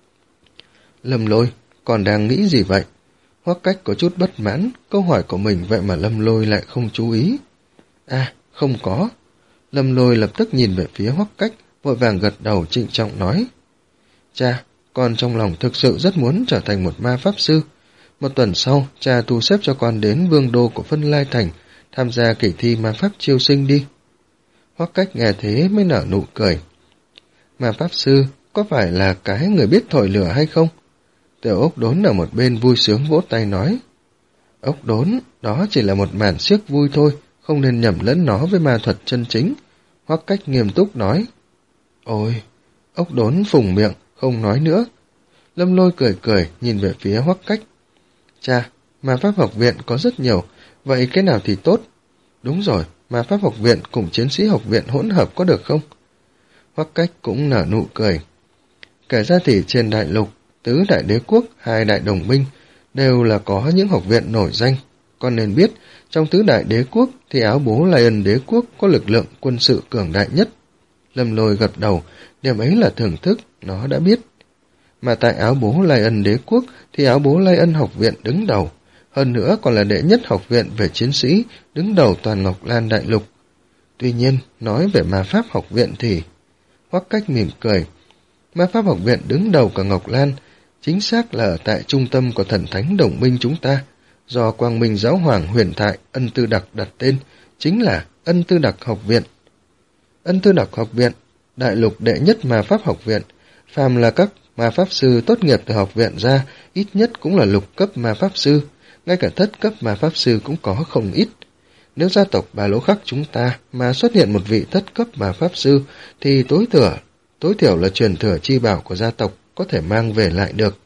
Lâm Lôi, còn đang nghĩ gì vậy? Hoắc Cách có chút bất mãn, câu hỏi của mình vậy mà Lâm Lôi lại không chú ý. À, không có. Lâm Lôi lập tức nhìn về phía Hoắc Cách, vội vàng gật đầu trịnh trọng nói. Cha, con trong lòng thực sự rất muốn trở thành một ma pháp sư. Một tuần sau, cha thu xếp cho con đến Vương Đô của Phân Lai Thành, tham gia kỳ thi ma pháp chiêu sinh đi. Hoắc Cách nghe thế mới nở nụ cười. Ma pháp sư, có phải là cái người biết thổi lửa hay không? Tiểu Ốc Đốn ở một bên vui sướng vỗ tay nói. Ốc Đốn, đó chỉ là một màn xiếc vui thôi, không nên nhầm lẫn nó với ma thuật chân chính. Hoắc Cách nghiêm túc nói. Ôi, ốc đốn phùng miệng, không nói nữa. Lâm Lôi cười cười, nhìn về phía Hoắc Cách. Cha, ma pháp học viện có rất nhiều, vậy cái nào thì tốt? Đúng rồi, ma pháp học viện cùng chiến sĩ học viện hỗn hợp có được không? Hoắc Cách cũng nở nụ cười. Kể ra thì trên đại lục, tứ đại đế quốc, hai đại đồng minh, đều là có những học viện nổi danh. Con nên biết, trong tứ đại đế quốc thì áo bố Lion đế quốc có lực lượng quân sự cường đại nhất. Lâm Lôi gật đầu, điểm ấy là thưởng thức, nó đã biết. Mà tại áo bố Lion đế quốc thì áo bố Lion học viện đứng đầu, hơn nữa còn là đệ nhất học viện về chiến sĩ, đứng đầu toàn Ngọc Lan đại lục. Tuy nhiên, nói về ma pháp học viện thì... Hoắc Cách mỉm cười. Ma pháp học viện đứng đầu cả Ngọc Lan, chính xác là ở tại trung tâm của thần thánh đồng minh chúng ta, do Quang Minh Giáo Hoàng huyền thoại Ân Tư Đặc đặt tên, chính là Ân Tư Đặc học viện. Ân Tư Đặc học viện, đại lục đệ nhất ma pháp học viện, phàm là các ma pháp sư tốt nghiệp từ học viện ra, ít nhất cũng là lục cấp ma pháp sư, ngay cả thất cấp ma pháp sư cũng có không ít. Nếu gia tộc Bà Lỗ Khắc chúng ta mà xuất hiện một vị thất cấp ma pháp sư, thì tối thiểu, tối thiểu là truyền thừa chi bảo của gia tộc có thể mang về lại được.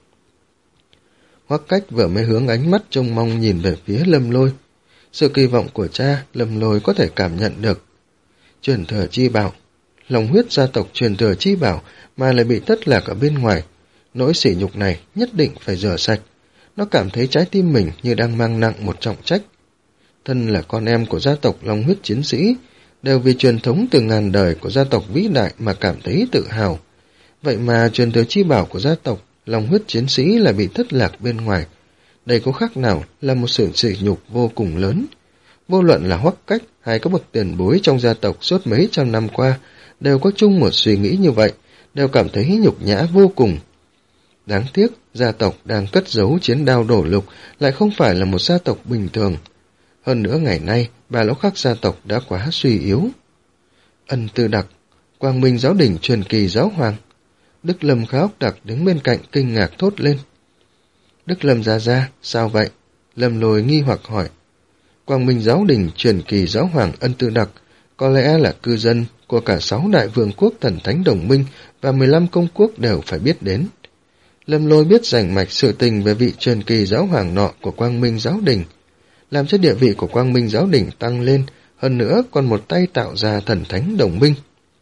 Hoắc Cách vừa mới hướng ánh mắt trông mong nhìn về phía Lâm Lôi. Sự kỳ vọng của cha, Lâm Lôi có thể cảm nhận được. Truyền thừa chi bảo, lòng huyết gia tộc truyền thừa chi bảo mà lại bị thất lạc ở bên ngoài. Nỗi sỉ nhục này nhất định phải rửa sạch. Nó cảm thấy trái tim mình như đang mang nặng một trọng trách. Thân là con em của gia tộc Long Huyết chiến sĩ, đều vì truyền thống từ ngàn đời của gia tộc vĩ đại mà cảm thấy tự hào. Vậy mà truyền thừa chi bảo của gia tộc Long Huyết chiến sĩ lại bị thất lạc bên ngoài. Đây có khác nào là một sự sỉ nhục vô cùng lớn. Vô luận là Hoắc Cách hay các bậc tiền bối trong gia tộc suốt mấy trăm năm qua, đều có chung một suy nghĩ như vậy, đều cảm thấy nhục nhã vô cùng. Đáng tiếc, gia tộc đang cất giấu chiến đao đổ lục lại không phải là một gia tộc bình thường. Hơn nữa ngày nay, Bà Lỗ Khắc gia tộc đã quá suy yếu. Ân Tư Đặc, Quang Minh giáo đỉnh truyền kỳ giáo hoàng. Đức Lâm Khá Ốc Đặc đứng bên cạnh kinh ngạc thốt lên. Đức Lâm gia gia, sao vậy? Lâm Lôi nghi hoặc hỏi. Quang Minh giáo đỉnh truyền kỳ giáo hoàng Ân Tư Đặc có lẽ là cư dân của cả sáu đại vương quốc thần thánh đồng minh và mười lăm công quốc đều phải biết đến. Lâm Lôi biết rành mạch sự tình về vị truyền kỳ giáo hoàng nọ của Quang Minh giáo đỉnh, làm cho địa vị của Quang Minh giáo đỉnh tăng lên, hơn nữa còn một tay tạo ra thần thánh đồng minh.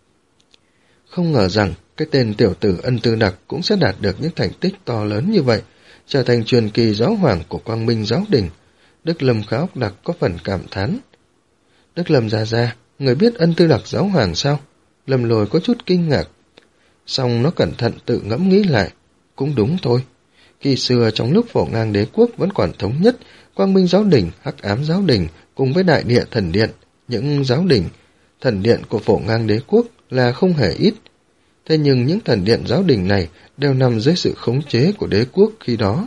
Không ngờ rằng cái tên tiểu tử Ân Tư Đặc cũng sẽ đạt được những thành tích to lớn như vậy, trở thành truyền kỳ giáo hoàng của Quang Minh giáo đỉnh. Đức Lâm Khá Ốc Đặc có phần cảm thán. Đức Lâm gia gia, người biết Ân Tư Đặc giáo hoàng sao? Lâm Lôi có chút kinh ngạc. Xong nó cẩn thận tự ngẫm nghĩ lại. Cũng đúng thôi. Khi xưa trong lúc Phổ Ngang đế quốc vẫn còn thống nhất, Quang Minh giáo đỉnh, Hắc Ám giáo đỉnh cùng với Đại Địa thần điện, những giáo đỉnh, thần điện của Phổ Ngang đế quốc là không hề ít. Thế nhưng những thần điện giáo đỉnh này đều nằm dưới sự khống chế của đế quốc khi đó.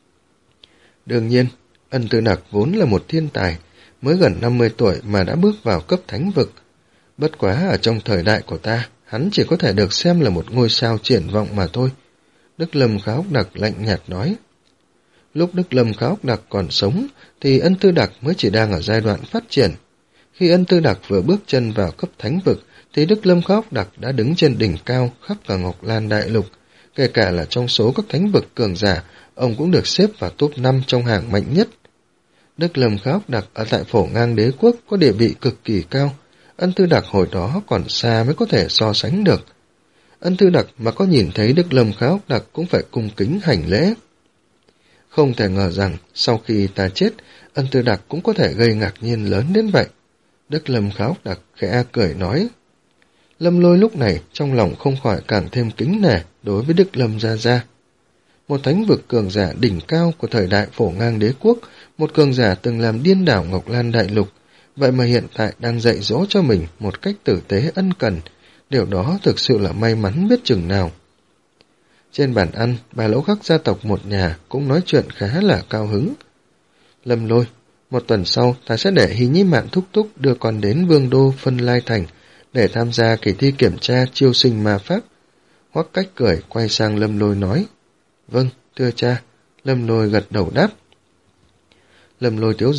Đương nhiên, Ân Tư Đặc vốn là một thiên tài, mới gần năm mươi tuổi mà đã bước vào cấp thánh vực. Bất quá ở trong thời đại của ta, hắn chỉ có thể được xem là một ngôi sao triển vọng mà thôi. Đức Lâm Khá Ốc Đặc lạnh nhạt nói. Lúc Đức Lâm Khá Ốc Đặc còn sống, thì Ân Tư Đặc mới chỉ đang ở giai đoạn phát triển. Khi Ân Tư Đặc vừa bước chân vào cấp thánh vực, thì Đức Lâm Khá Ốc Đặc đã đứng trên đỉnh cao khắp cả Ngọc Lan đại lục. Kể cả là trong số các thánh vực cường giả, ông cũng được xếp vào top năm trong hàng mạnh nhất. Đức Lâm Khá Ốc Đặc ở tại Phổ Ngang đế quốc có địa vị cực kỳ cao. Ân Tư Đặc hồi đó còn xa mới có thể so sánh được. Ân Tư Đặc mà có nhìn thấy Đức Lâm Khá Ốc Đặc cũng phải cung kính hành lễ. Không thể ngờ rằng sau khi ta chết, Ân Tư Đặc cũng có thể gây ngạc nhiên lớn đến vậy. Đức Lâm Khá Ốc Đặc khẽ cười nói. Lâm Lôi lúc này trong lòng không khỏi càng thêm kính nể đối với Đức Lâm gia gia. Một thánh vực cường giả đỉnh cao của thời đại Phổ Ngang đế quốc, một cường giả từng làm điên đảo Ngọc Lan đại lục, vậy mà hiện tại đang dạy dỗ cho mình một cách tử tế ân cần. Điều đó thực sự là may mắn biết chừng nào. Trên bàn ăn, Bà Lỗ Khắc gia tộc một nhà cũng nói chuyện khá là cao hứng. Lâm Lôi, một tuần sau ta sẽ để Hí Nhĩ Mạn thúc thúc đưa con đến Vương đô Phân Lai Thành để tham gia kỳ thi kiểm tra chiêu sinh ma pháp. Hoắc Cách cười quay sang Lâm Lôi nói. Vâng, thưa cha. Lâm Lôi gật đầu đáp. Lâm Lôi thiếu gia,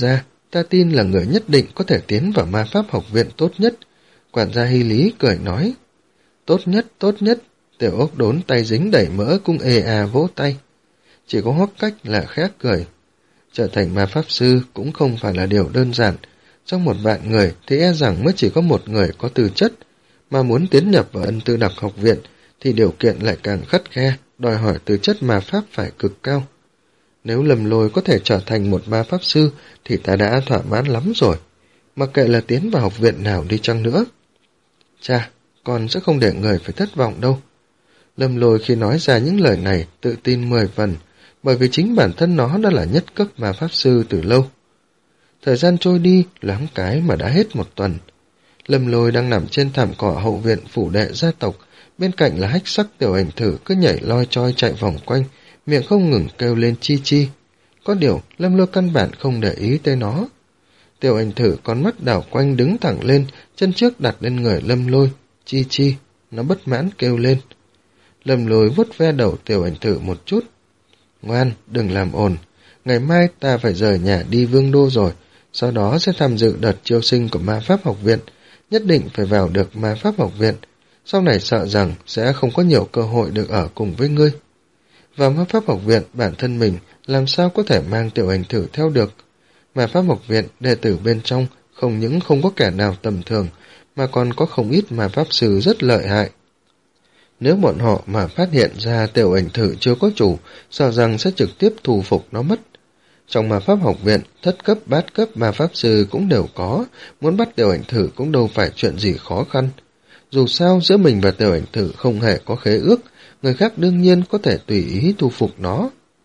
Ta tin là người nhất định có thể tiến vào ma pháp học viện tốt nhất. Quản gia Hy Lý cười nói. Tốt nhất, tốt nhất. Tiểu Ốc Đốn tay dính đẩy mỡ cũng ê à vỗ tay. Chỉ có Hoắc Cách là khác cười. Trở thành ma pháp sư cũng không phải là điều đơn giản. Trong một vạn người thì e rằng mới chỉ có một người có tư chất, mà muốn tiến nhập vào Ân Tư Đặc học viện thì điều kiện lại càng khắt khe, đòi hỏi tư chất ma pháp phải cực cao. Nếu Lâm Lôi có thể trở thành một ma pháp sư thì ta đã thỏa mãn lắm rồi, mặc kệ là tiến vào học viện nào đi chăng nữa. Cha, con sẽ không để người phải thất vọng đâu. Lâm Lôi khi nói ra những lời này tự tin mười phần, bởi vì chính bản thân nó đã là nhất cấp ma pháp sư từ lâu. Thời gian trôi đi, loáng cái mà đã hết một tuần. Lâm Lôi đang nằm trên thảm cỏ hậu viện phủ đệ gia tộc, bên cạnh là Hách Sắc Tiểu Ảnh Thử cứ nhảy loi choi chạy vòng quanh, miệng không ngừng kêu lên chi chi. Có điều, Lâm Lôi căn bản không để ý tới nó. Tiểu Ảnh Thử con mắt đảo quanh đứng thẳng lên, chân trước đặt lên người Lâm Lôi. Chi chi, nó bất mãn kêu lên. Lâm Lôi vuốt ve đầu Tiểu Ảnh Thử một chút. Ngoan, đừng làm ồn. Ngày mai ta phải rời nhà đi Vương Đô rồi, sau đó sẽ tham dự đợt chiêu sinh của ma pháp học viện. Nhất định phải vào được ma pháp học viện. Sau này sợ rằng sẽ không có nhiều cơ hội được ở cùng với ngươi. Vào ma pháp học viện, bản thân mình làm sao có thể mang Tiểu Ảnh Thử theo được. Ma pháp học viện, đệ tử bên trong không những không có kẻ nào tầm thường, mà còn có không ít ma pháp sư rất lợi hại. Nếu bọn họ mà phát hiện ra Tiểu Ảnh Thử chưa có chủ, sợ rằng sẽ trực tiếp thu phục nó mất. Trong ma pháp học viện, thất cấp, bát cấp ma pháp sư cũng đều có, muốn bắt Tiểu Ảnh Thử cũng đâu phải chuyện gì khó khăn. Dù sao, giữa mình và Tiểu Ảnh Thử không hề có khế ước, người khác đương nhiên có thể tùy ý thu phục nó.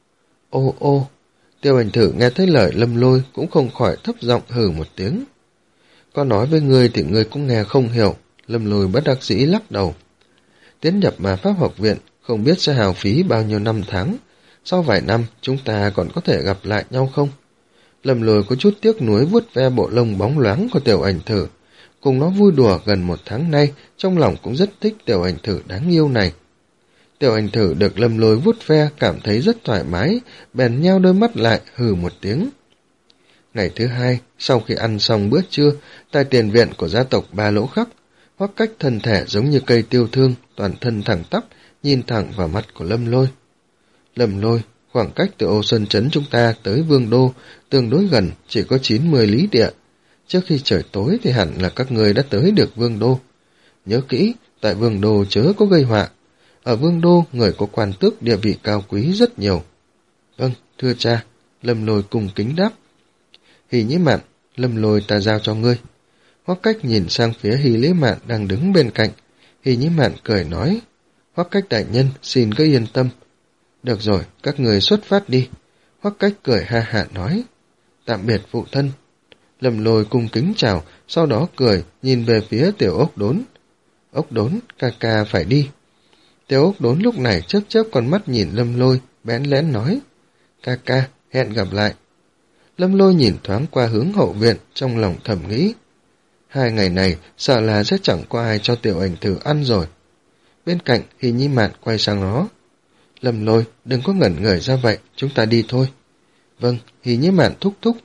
Ô ô, Tiểu Ảnh Thử nghe thấy lời Lâm Lôi cũng không khỏi thấp giọng hừ một tiếng. Có nói với ngươi thì ngươi cũng nghe không hiểu, Lâm Lôi bất đắc dĩ lắc đầu. Tiến nhập ma pháp học viện, không biết sẽ hao phí bao nhiêu năm tháng. Sau vài năm, chúng ta còn có thể gặp lại nhau không? Lâm Lôi có chút tiếc nuối vuốt ve bộ lông bóng loáng của Tiểu Ảnh Thử. Cùng nó vui đùa gần một tháng nay, trong lòng cũng rất thích Tiểu Ảnh Thử đáng yêu này. Tiểu Ảnh Thử được Lâm Lôi vuốt ve cảm thấy rất thoải mái, bèn nheo đôi mắt lại hừ một tiếng. Ngày thứ hai, sau khi ăn xong bữa trưa, tại tiền viện của gia tộc Ba Lỗ Khắc, Hoắc Cách thân thể giống như cây tiêu thương, toàn thân thẳng tắp, nhìn thẳng vào mắt của Lâm Lôi. Lâm Lôi, khoảng cách từ Ô Sơn Trấn chúng ta tới Vương Đô tương đối gần, chỉ có chín mươi lý địa. Trước khi trời tối thì hẳn là các người đã tới được Vương Đô. Nhớ kỹ, tại Vương Đô chớ có gây họa. Ở Vương Đô, người có quan tước địa vị cao quý rất nhiều. Vâng, thưa cha, Lâm Lôi cung kính đáp. Hỷ Nhĩ Mạn, Lâm Lôi ta giao cho ngươi. Hoắc Cách nhìn sang phía Hỷ Lý Mạn đang đứng bên cạnh. Hỷ Nhĩ Mạn cười nói, Hoắc Cách đại nhân, xin cứ yên tâm. Được rồi, các người xuất phát đi. Hoắc Cách cười ha hả nói, tạm biệt phụ thân. Lâm Lôi cung kính chào, sau đó cười, nhìn về phía Tiểu Ốc Đốn. Ốc Đốn, ca ca phải đi. Tiểu Ốc Đốn lúc này chớp chớp con mắt nhìn Lâm Lôi, bẽn lẽn nói, ca ca, hẹn gặp lại. Lâm Lôi nhìn thoáng qua hướng hậu viện, trong lòng thầm nghĩ, hai ngày này sợ là sẽ chẳng có ai cho Tiểu Ảnh Thử ăn rồi. Bên cạnh, Hỷ Nhĩ Mạn quay sang nó. Lâm Lôi, đừng có ngẩn người ra vậy, chúng ta đi thôi. Vâng, Hỷ Nhĩ Mạn thúc thúc.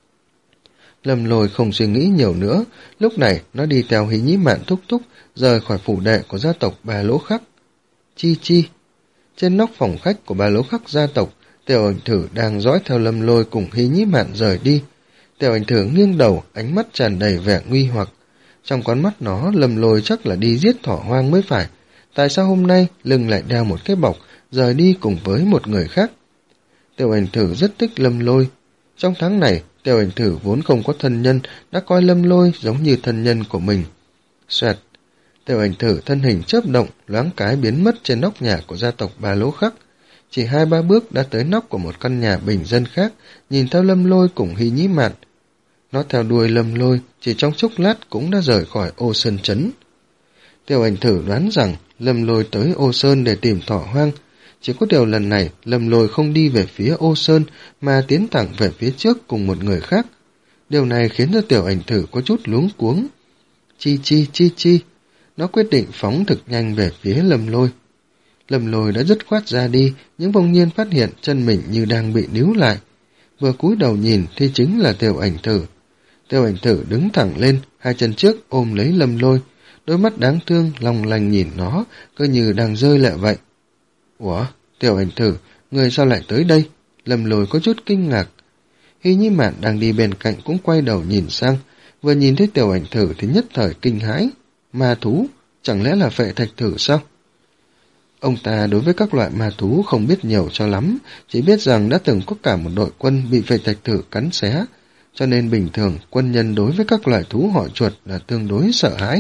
Lâm Lôi không suy nghĩ nhiều nữa, lúc này nó đi theo Hỷ Nhĩ Mạn thúc thúc, rời khỏi phủ đệ của gia tộc Ba Lỗ Khắc. Chi chi. Trên nóc phòng khách của Ba Lỗ Khắc gia tộc, Tiểu Ảnh Thử đang dõi theo Lâm Lôi cùng Hỷ Nhĩ Mạn rời đi. Tiểu Ảnh Thử nghiêng đầu, ánh mắt tràn đầy vẻ nguy hoặc. Trong con mắt nó, Lâm Lôi chắc là đi giết thỏ hoang mới phải. Tại sao hôm nay lưng lại đeo một cái bọc, rời đi cùng với một người khác? Tiểu Ảnh Thử rất thích Lâm Lôi. Trong tháng này, Tiểu Ảnh Thử vốn không có thân nhân, đã coi Lâm Lôi giống như thân nhân của mình. Xoẹt. Tiểu Ảnh Thử thân hình chớp động, loáng cái biến mất trên nóc nhà của gia tộc Ba Lỗ Khắc. Chỉ hai ba bước đã tới nóc của một căn nhà bình dân khác, nhìn theo Lâm Lôi cùng Hỷ Nhĩ Mạn. Nó theo đuôi Lâm Lôi, chỉ trong chốc lát cũng đã rời khỏi Ô Sơn Trấn. Tiểu Ảnh Thử đoán rằng Lâm Lôi tới Ô Sơn để tìm thỏ hoang. Chỉ có điều lần này Lâm Lôi không đi về phía Ô Sơn mà tiến thẳng về phía trước cùng một người khác. Điều này khiến cho Tiểu Ảnh Thử có chút luống cuống. Chi chi chi chi. Nó quyết định phóng thực nhanh về phía Lâm Lôi. Lâm Lôi đã dứt khoát ra đi, nhưng bỗng nhiên phát hiện chân mình như đang bị níu lại. Vừa cúi đầu nhìn thì chính là Tiểu Ảnh Thử. Tiêu Ảnh Thử đứng thẳng lên, hai chân trước ôm lấy Lâm Lôi, đôi mắt đáng thương long lanh nhìn nó, cứ như đang rơi lệ vậy. Ủa, Tiêu Ảnh Thử, người sao lại tới đây? Lâm Lôi có chút kinh ngạc. Hy Nhĩ Mạn đang đi bên cạnh cũng quay đầu nhìn sang, vừa nhìn thấy Tiêu Ảnh Thử thì nhất thời kinh hãi. Ma thú, chẳng lẽ là Phệ Thạch Thử sao? Ông ta đối với các loại ma thú không biết nhiều cho lắm, chỉ biết rằng đã từng có cả một đội quân bị Phệ Thạch Thử cắn xé, cho nên bình thường quân nhân đối với các loại thú họ chuột là tương đối sợ hãi.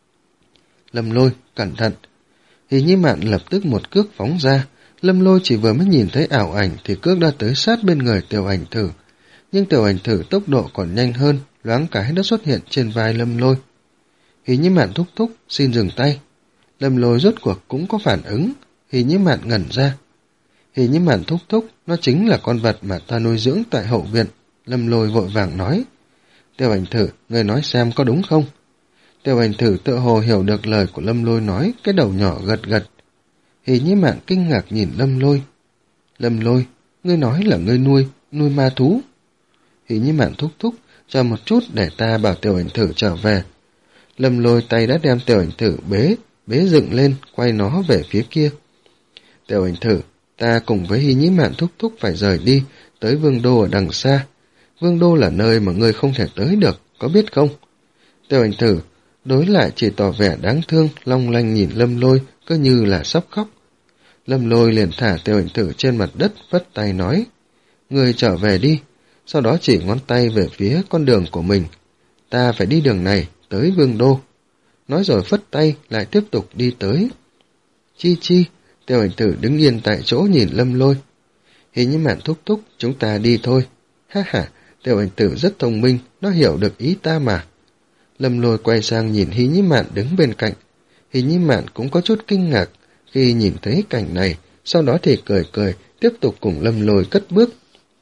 Lâm Lôi, cẩn thận! Hy Nhĩ Mạn lập tức một cước phóng ra. Lâm Lôi chỉ vừa mới nhìn thấy ảo ảnh thì cước đã tới sát bên người Tiêu Ảnh Thử. Nhưng Tiêu Ảnh Thử tốc độ còn nhanh hơn, loáng cái đã xuất hiện trên vai Lâm Lôi. Hy Nhĩ Mạn thúc thúc, xin dừng tay. Lâm Lôi rốt cuộc cũng có phản ứng. Hy Nhĩ Mạn ngẩn ra. Hy Nhĩ Mạn thúc thúc, nó chính là con vật mà ta nuôi dưỡng tại hậu viện. Lâm Lôi vội vàng nói. Tiêu Ảnh Thử, người nói xem có đúng không? Tiêu Ảnh Thử tựa hồ hiểu được lời của Lâm Lôi nói, cái đầu nhỏ gật gật. Hy Nhĩ Mạn kinh ngạc nhìn Lâm Lôi. Lâm Lôi, ngươi nói là ngươi nuôi, nuôi ma thú. Hy Nhĩ Mạn thúc thúc, chờ một chút để ta bảo Tiêu Ảnh Thử trở về. Lâm Lôi tay đã đem Tiêu Ảnh Thử bế, bế dựng lên, quay nó về phía kia. Tiêu Ảnh Thử, ta cùng với Hy Nhĩ Mạn thúc thúc phải rời đi, tới Vương Đô ở đằng xa. Vương Đô là nơi mà ngươi không thể tới được, có biết không? Tiêu Ảnh Thử đối lại chỉ tỏ vẻ đáng thương, long lanh nhìn Lâm Lôi, cứ như là sắp khóc. Lâm Lôi liền thả Tiêu Ảnh Thử trên mặt đất, vất tay nói, ngươi trở về đi, sau đó chỉ ngón tay về phía con đường của mình. Ta phải đi đường này, tới Vương Đô. Nói rồi phất tay, lại tiếp tục đi tới. Chi chi, Tiêu Ảnh Thử đứng yên tại chỗ nhìn Lâm Lôi. Hy Nhĩ Mạn thúc thúc, chúng ta đi thôi. Ha ha, Tiêu Ảnh Thử rất thông minh, nó hiểu được ý ta mà. Lâm Lôi quay sang nhìn Hy Nhĩ Mạn đứng bên cạnh. Hy Nhĩ Mạn cũng có chút kinh ngạc khi nhìn thấy cảnh này, sau đó thì cười cười, tiếp tục cùng Lâm Lôi cất bước.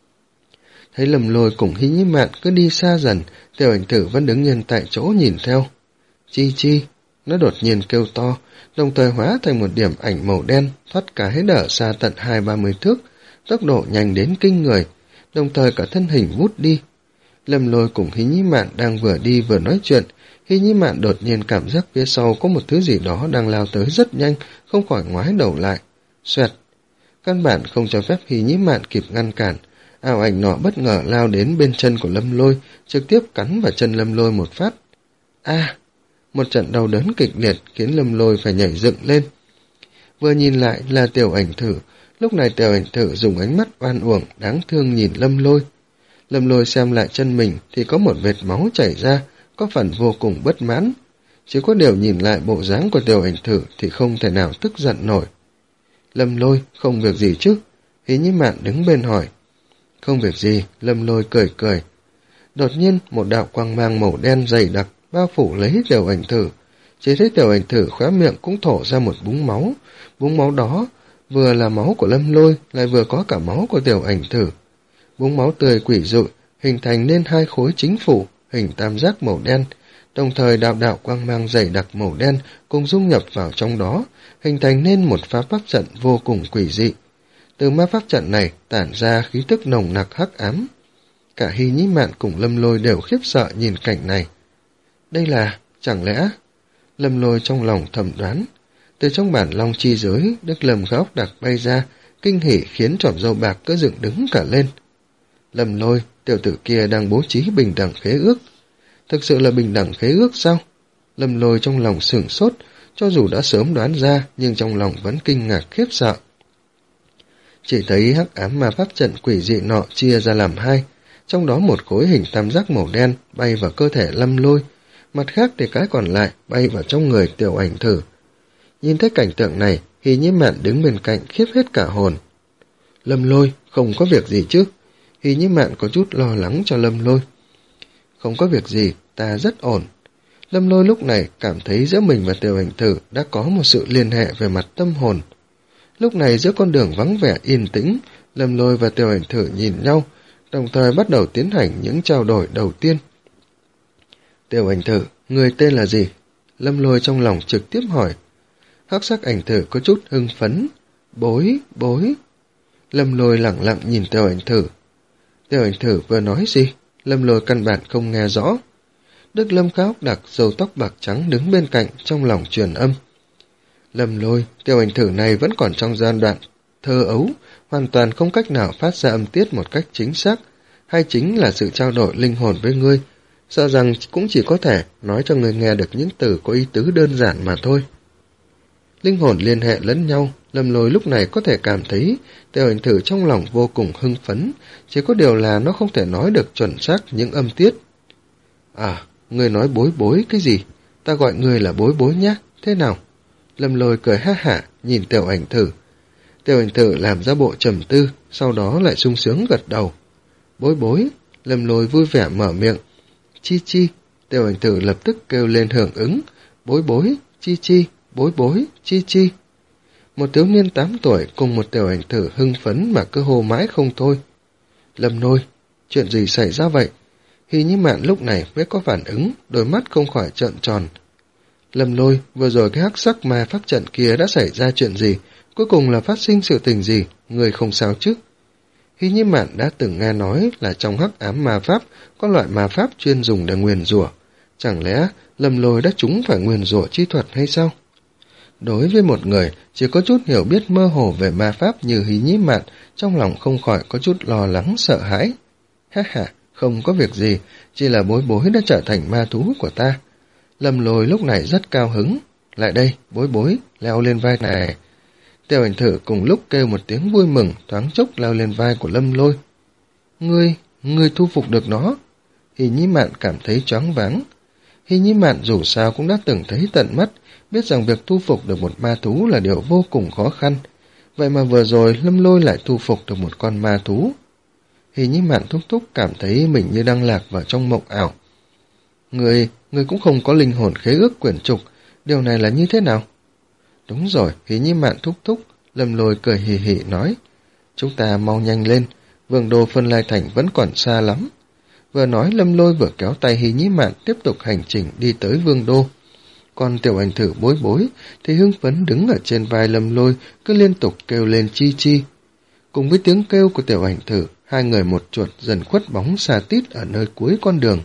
Thấy Lâm Lôi cùng Hy Nhĩ Mạn cứ đi xa dần, Tiêu Ảnh Thử vẫn đứng yên tại chỗ nhìn theo. Chi chi, nó đột nhiên kêu to, đồng thời hóa thành một điểm ảnh màu đen, thoát cái đỡ xa tận hai ba mươi thước, tốc độ nhanh đến kinh người, đồng thời cả thân hình vút đi. Lâm Lôi cùng Hy Nhĩ Mạn đang vừa đi vừa nói chuyện, Hy Nhĩ Mạn đột nhiên cảm giác phía sau có một thứ gì đó đang lao tới rất nhanh, không khỏi ngoái đầu lại. Xoẹt! Căn bản không cho phép Hy Nhĩ Mạn kịp ngăn cản, ảo ảnh nọ bất ngờ lao đến bên chân của Lâm Lôi, trực tiếp cắn vào chân Lâm Lôi một phát. A! Một trận đau đớn kịch liệt khiến Lâm Lôi phải nhảy dựng lên. Vừa nhìn lại là Tiểu Ảnh Thử, lúc này Tiểu Ảnh Thử dùng ánh mắt oan uổng đáng thương nhìn Lâm Lôi. Lâm Lôi xem lại chân mình thì có một vệt máu chảy ra, có phần vô cùng bất mãn. Chỉ có điều nhìn lại bộ dáng của Tiểu Ảnh Thử thì không thể nào tức giận nổi. Lâm Lôi, không việc gì chứ? Hy Nhĩ Mạn đứng bên hỏi. Không việc gì, Lâm Lôi cười cười. Đột nhiên một đạo quang mang màu đen dày đặc bao phủ lấy Tiểu Ảnh Thử. Chỉ thấy Tiểu Ảnh Thử khóe miệng cũng thổ ra một búng máu. Búng máu đó vừa là máu của Lâm Lôi, lại vừa có cả máu của Tiểu Ảnh Thử. Búng máu tươi quỷ dụ, hình thành nên hai khối chính phủ, hình tam giác màu đen, đồng thời đạo đạo quang mang dày đặc màu đen cùng dung nhập vào trong đó, hình thành nên một pháp pháp trận vô cùng quỷ dị. Từ ma pháp trận này tản ra khí tức nồng nặc hắc ám. Cả Hy Nhĩ Mạn cùng Lâm Lôi đều khiếp sợ nhìn cảnh này. Đây là, chẳng lẽ... Lâm Lôi trong lòng thầm đoán. Từ trong bản long chi giới, Đức Lâm Khóc Đặc bay ra, kinh hỉ khiến tròm râu bạc cứ dựng đứng cả lên. Lâm Lôi, tiểu tử kia đang bố trí bình đẳng khế ước. Thực sự là bình đẳng khế ước sao? Lâm Lôi trong lòng sửng sốt, cho dù đã sớm đoán ra nhưng trong lòng vẫn kinh ngạc khiếp sợ. Chỉ thấy hắc ám ma pháp trận quỷ dị nọ chia ra làm hai, trong đó một khối hình tam giác màu đen bay vào cơ thể Lâm Lôi, mặt khác thì cái còn lại bay vào trong người Tiểu Ảnh Thử. Nhìn thấy cảnh tượng này, Hy Nhĩ Mạn đứng bên cạnh khiếp hết cả hồn. Lâm Lôi, không có việc gì chứ? Hy Nhĩ Mạn có chút lo lắng cho Lâm Lôi. Không có việc gì, ta rất ổn. Lâm Lôi lúc này cảm thấy giữa mình và Tiểu Ảnh Thử đã có một sự liên hệ về mặt tâm hồn. Lúc này giữa con đường vắng vẻ yên tĩnh, Lâm Lôi và Tiểu Ảnh Thử nhìn nhau, đồng thời bắt đầu tiến hành những trao đổi đầu tiên. Tiểu Ảnh Thử, người tên là gì? Lâm Lôi trong lòng trực tiếp hỏi. Hắc sắc Ảnh Thử có chút hưng phấn. Bối, bối. Lâm Lôi lặng lặng nhìn Tiểu Ảnh Thử. Tiểu Ảnh Thử vừa nói gì? Lâm Lôi căn bản không nghe rõ. Đức Lâm Khá Ốc Đặc, râu tóc bạc trắng đứng bên cạnh, trong lòng truyền âm. Lâm Lôi, Tiêu Ảnh Thử này vẫn còn trong giai đoạn thơ ấu, hoàn toàn không cách nào phát ra âm tiết một cách chính xác, hay chính là sự trao đổi linh hồn với ngươi, sợ rằng cũng chỉ có thể nói cho ngươi nghe được những từ có ý tứ đơn giản mà thôi. Linh hồn liên hệ lẫn nhau, Lâm Lôi lúc này có thể cảm thấy Tiêu Ảnh Thử trong lòng vô cùng hưng phấn, chỉ có điều là nó không thể nói được chuẩn xác những âm tiết. À, ngươi nói bối bối cái gì? Ta gọi ngươi là bối bối nhé, thế nào? Lâm Lôi cười ha hả, nhìn Tiêu Ảnh Thử. Tiêu Ảnh Thử làm ra bộ trầm tư, sau đó lại sung sướng gật đầu. Bối bối, Lâm Lôi vui vẻ mở miệng. Chi chi, Tiêu Ảnh Thử lập tức kêu lên hưởng ứng. Bối bối, chi chi, bối bối, chi chi. Một thiếu niên tám tuổi cùng một Tiêu Ảnh Thử hưng phấn mà cứ hô mãi không thôi. Lâm Lôi, chuyện gì xảy ra vậy? Hy Nhĩ Mạn lúc này mới có phản ứng, đôi mắt không khỏi trợn tròn. Lâm Lôi, vừa rồi cái hắc sắc ma pháp trận kia đã xảy ra chuyện gì? Cuối cùng là phát sinh sự tình gì? Người không sao chứ? Hy Nhĩ Mạn đã từng nghe nói là trong hắc ám ma pháp có loại ma pháp chuyên dùng để nguyền rủa. Chẳng lẽ Lâm Lôi đã trúng phải nguyền rủa chi thuật hay sao? Đối với một người chỉ có chút hiểu biết mơ hồ về ma pháp như Hy Nhĩ Mạn, trong lòng không khỏi có chút lo lắng sợ hãi. Ha ha, không có việc gì, chỉ là bối bối đã trở thành ma thú của ta. Lâm Lôi lúc này rất cao hứng. Lại đây, bối bối, leo lên vai này. Tiêu Ảnh Thử cùng lúc kêu một tiếng vui mừng, thoáng chốc leo lên vai của Lâm Lôi. Ngươi, ngươi thu phục được nó. Hy Nhĩ Mạn cảm thấy choáng váng. Hy Nhĩ Mạn dù sao cũng đã từng thấy tận mắt, biết rằng việc thu phục được một ma thú là điều vô cùng khó khăn. Vậy mà vừa rồi Lâm Lôi lại thu phục được một con ma thú. Hy Nhĩ Mạn thúc thúc cảm thấy mình như đang lạc vào trong mộng ảo. Ngươi, ngươi cũng không có linh hồn khế ước quyển trục, điều này là như thế nào? Đúng rồi, Hy Nhĩ Mạn thúc thúc, Lâm Lôi cười hì hì nói. Chúng ta mau nhanh lên, vương đô Phân Lai Thành vẫn còn xa lắm. Vừa nói Lâm Lôi vừa kéo tay Hy Nhĩ Mạn tiếp tục hành trình đi tới vương đô. Còn Tiểu Ảnh Thử bối bối thì hưng phấn đứng ở trên vai Lâm Lôi, cứ liên tục kêu lên chi chi. Cùng với tiếng kêu của Tiểu Ảnh Thử, hai người một chuột dần khuất bóng xa tít ở nơi cuối con đường.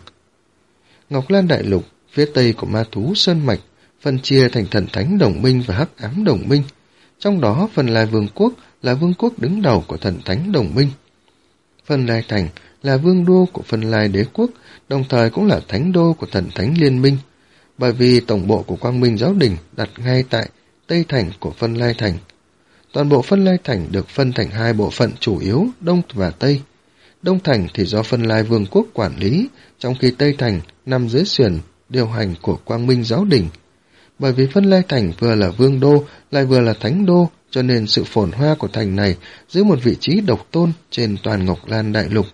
Ngọc Lan Đại Lục, phía tây của ma thú Sơn Mạch, phân chia thành Thần Thánh Đồng Minh và Hắc Ám Đồng Minh. Trong đó Phân Lai Vương quốc là vương quốc đứng đầu của Thần Thánh Đồng Minh. Phân Lai Thành là vương đô của Phân Lai Đế quốc, đồng thời cũng là thánh đô của Thần Thánh Liên Minh. Bởi vì tổng bộ của Quang Minh Giáo Đình đặt ngay tại Tây Thành của Phân Lai Thành. Toàn bộ Phân Lai Thành được phân thành hai bộ phận chủ yếu, Đông và Tây. Đông Thành thì do Phân Lai Vương quốc quản lý, trong khi Tây Thành nằm dưới sườn điều hành của Quang Minh Giáo Đình. Bởi vì Phân Lai Thành vừa là vương đô, lại vừa là thánh đô, cho nên sự phồn hoa của thành này giữ một vị trí độc tôn trên toàn Ngọc Lan Đại Lục.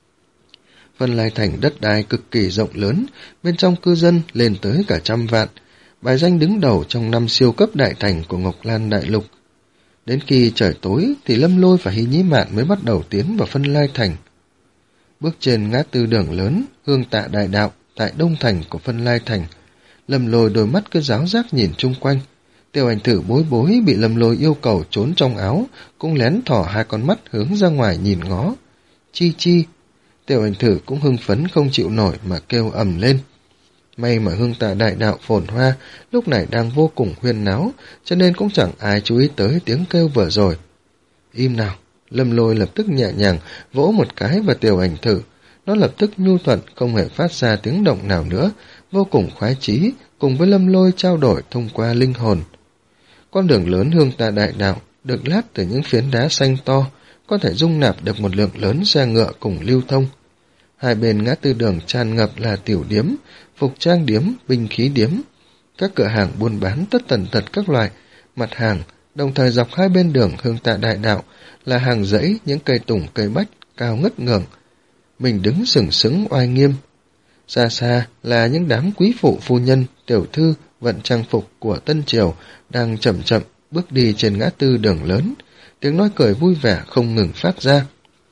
Phân Lai Thành đất đai cực kỳ rộng lớn, bên trong cư dân lên tới cả trăm vạn, bài danh đứng đầu trong năm siêu cấp đại thành của Ngọc Lan Đại Lục. Đến khi trời tối thì Lâm Lôi và Hy Nhĩ Mạn mới bắt đầu tiến vào Phân Lai Thành. Bước trên ngã tư đường lớn, Hương Tạ Đại Đạo, tại Đông Thành của Phân Lai Thành, Lâm Lôi đôi mắt cứ ráo rác nhìn chung quanh. Tiểu Ảnh Thử bối bối bị Lâm Lôi yêu cầu trốn trong áo, cũng lén thỏ hai con mắt hướng ra ngoài nhìn ngó. Chi chi, Tiểu Ảnh Thử cũng hưng phấn không chịu nổi mà kêu ầm lên. May mà Hương Tạ Đại Đạo phồn hoa lúc này đang vô cùng huyên náo, cho nên cũng chẳng ai chú ý tới tiếng kêu vừa rồi. Im nào, Lâm Lôi lập tức nhẹ nhàng vỗ một cái vào Tiểu Ảnh Thử. Nó lập tức nhu thuận, không hề phát ra tiếng động nào nữa, vô cùng khoái chí, cùng với Lâm Lôi trao đổi thông qua linh hồn. Con đường lớn Hương Tạ Đại Đạo được lát từ những phiến đá xanh to, có thể dung nạp được một lượng lớn xe ngựa cùng lưu thông. Hai bên ngã tư đường tràn ngập là tiểu điếm, phục trang điếm, binh khí điếm. Các cửa hàng buôn bán tất tần tật các loại mặt hàng, đồng thời dọc hai bên đường Hương Tạ Đại Đạo là hàng dãy những cây tùng cây bách cao ngất ngưởng. Mình đứng sừng sững oai nghiêm. Xa xa là những đám quý phụ phu nhân, tiểu thư, vận trang phục của Tân Triều đang chậm chậm bước đi trên ngã tư đường lớn, tiếng nói cười vui vẻ không ngừng phát ra.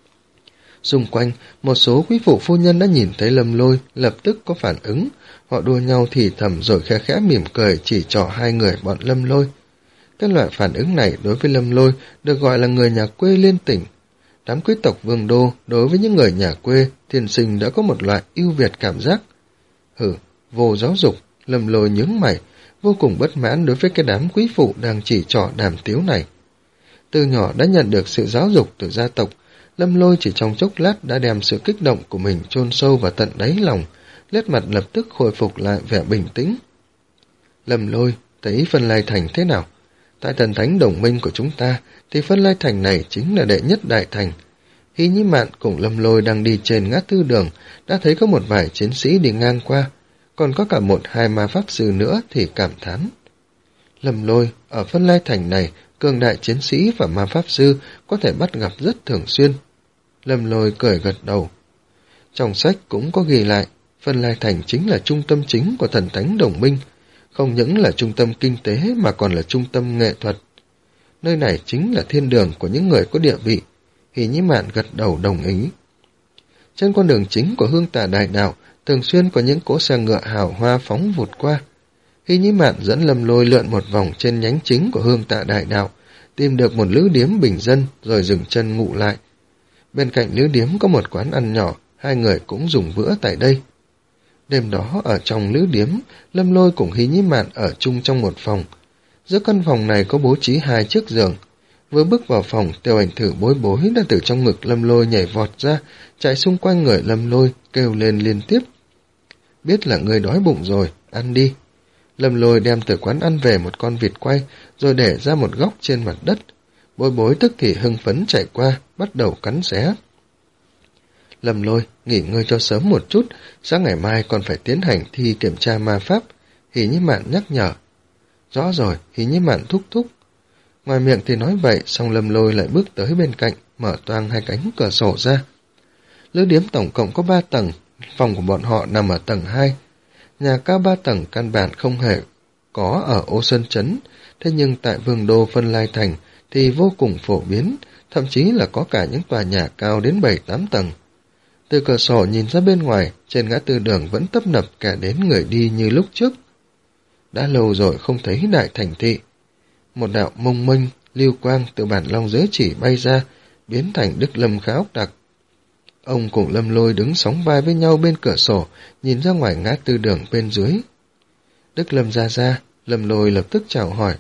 Xung quanh, một số quý phụ phu nhân đã nhìn thấy Lâm Lôi, lập tức có phản ứng, họ đua nhau thì thầm rồi khẽ khẽ mỉm cười chỉ trỏ hai người bọn Lâm Lôi. Cái loại phản ứng này đối với Lâm Lôi được gọi là người nhà quê liên tỉnh. Đám quý tộc vương đô đối với những người nhà quê thiên sinh đã có một loại ưu việt cảm giác. Hừ, vô giáo dục, Lâm Lôi nhướng mày, vô cùng bất mãn đối với cái đám quý phụ đang chỉ trỏ đàm tiếu này. Từ nhỏ đã nhận được sự giáo dục từ gia tộc, Lâm Lôi chỉ trong chốc lát đã đem sự kích động của mình chôn sâu vào tận đáy lòng, nét mặt lập tức khôi phục lại vẻ bình tĩnh. Lâm Lôi, thấy Phân Lai Thành thế nào? Tại thần thánh đồng minh của chúng ta, thì Phân Lai Thành này chính là đệ nhất đại thành. Hy Nhĩ Mạn cùng Lâm Lôi đang đi trên ngã tư đường, đã thấy có một vài chiến sĩ đi ngang qua, còn có cả một hai ma pháp sư nữa thì cảm thán. Lâm Lôi, ở Phân Lai Thành này, cường đại chiến sĩ và ma pháp sư có thể bắt gặp rất thường xuyên. Lâm Lôi cười gật đầu. Trong sách cũng có ghi lại, Phân Lai Thành chính là trung tâm chính của thần thánh đồng minh, không những là trung tâm kinh tế mà còn là trung tâm nghệ thuật. Nơi này chính là thiên đường của những người có địa vị. Hy Nhĩ Mạn gật đầu đồng ý. Trên con đường chính của Hương Tà Đại Đạo, thường xuyên có những cỗ xe ngựa hào hoa phóng vụt qua. Hy Nhĩ Mạn dẫn Lâm Lôi lượn một vòng trên nhánh chính của Hương Tà Đại Đạo, tìm được một lữ điếm bình dân rồi dừng chân ngụ lại. Bên cạnh lữ điếm có một quán ăn nhỏ, hai người cũng dùng bữa tại đây. Đêm đó ở trong lữ điếm, Lâm Lôi cùng Hy Nhĩ Mạn ở chung trong một phòng. Giữa căn phòng này có bố trí hai chiếc giường. Vừa bước vào phòng, Tiêu Ảnh Thử bối bối đã từ trong ngực Lâm Lôi nhảy vọt ra, chạy xung quanh người Lâm Lôi, kêu lên liên tiếp. Biết là người đói bụng rồi, ăn đi. Lâm Lôi đem từ quán ăn về một con vịt quay, rồi để ra một góc trên mặt đất. Bối bối tức thì hưng phấn chạy qua, bắt đầu cắn xé. Lâm Lôi, nghỉ ngơi cho sớm một chút, sáng ngày mai còn phải tiến hành thi kiểm tra ma pháp. Hy Nhĩ Mạn nhắc nhở. Rõ rồi, Hy Nhĩ Mạn thúc thúc. Ngoài miệng thì nói vậy, xong Lâm Lôi lại bước tới bên cạnh, mở toang hai cánh cửa sổ ra. Lữ điếm tổng cộng có ba tầng, phòng của bọn họ nằm ở tầng hai. Nhà cao ba tầng căn bản không hề có ở Ô Sơn Trấn, thế nhưng tại Vương đô Phân Lai Thành thì vô cùng phổ biến, thậm chí là có cả những tòa nhà cao đến bảy tám tầng. Từ cửa sổ nhìn ra bên ngoài, trên ngã tư đường vẫn tấp nập kẻ đến người đi như lúc trước. Đã lâu rồi không thấy đại thành thị. Một đạo mông mênh, lưu quang từ bản long giới chỉ bay ra, biến thành Đức Lâm Khá Ốc Đặc. Ông cùng Lâm Lôi đứng sóng vai với nhau bên cửa sổ, nhìn ra ngoài ngã tư đường bên dưới. Đức Lâm ra ra, Lâm Lôi lập tức chào hỏi.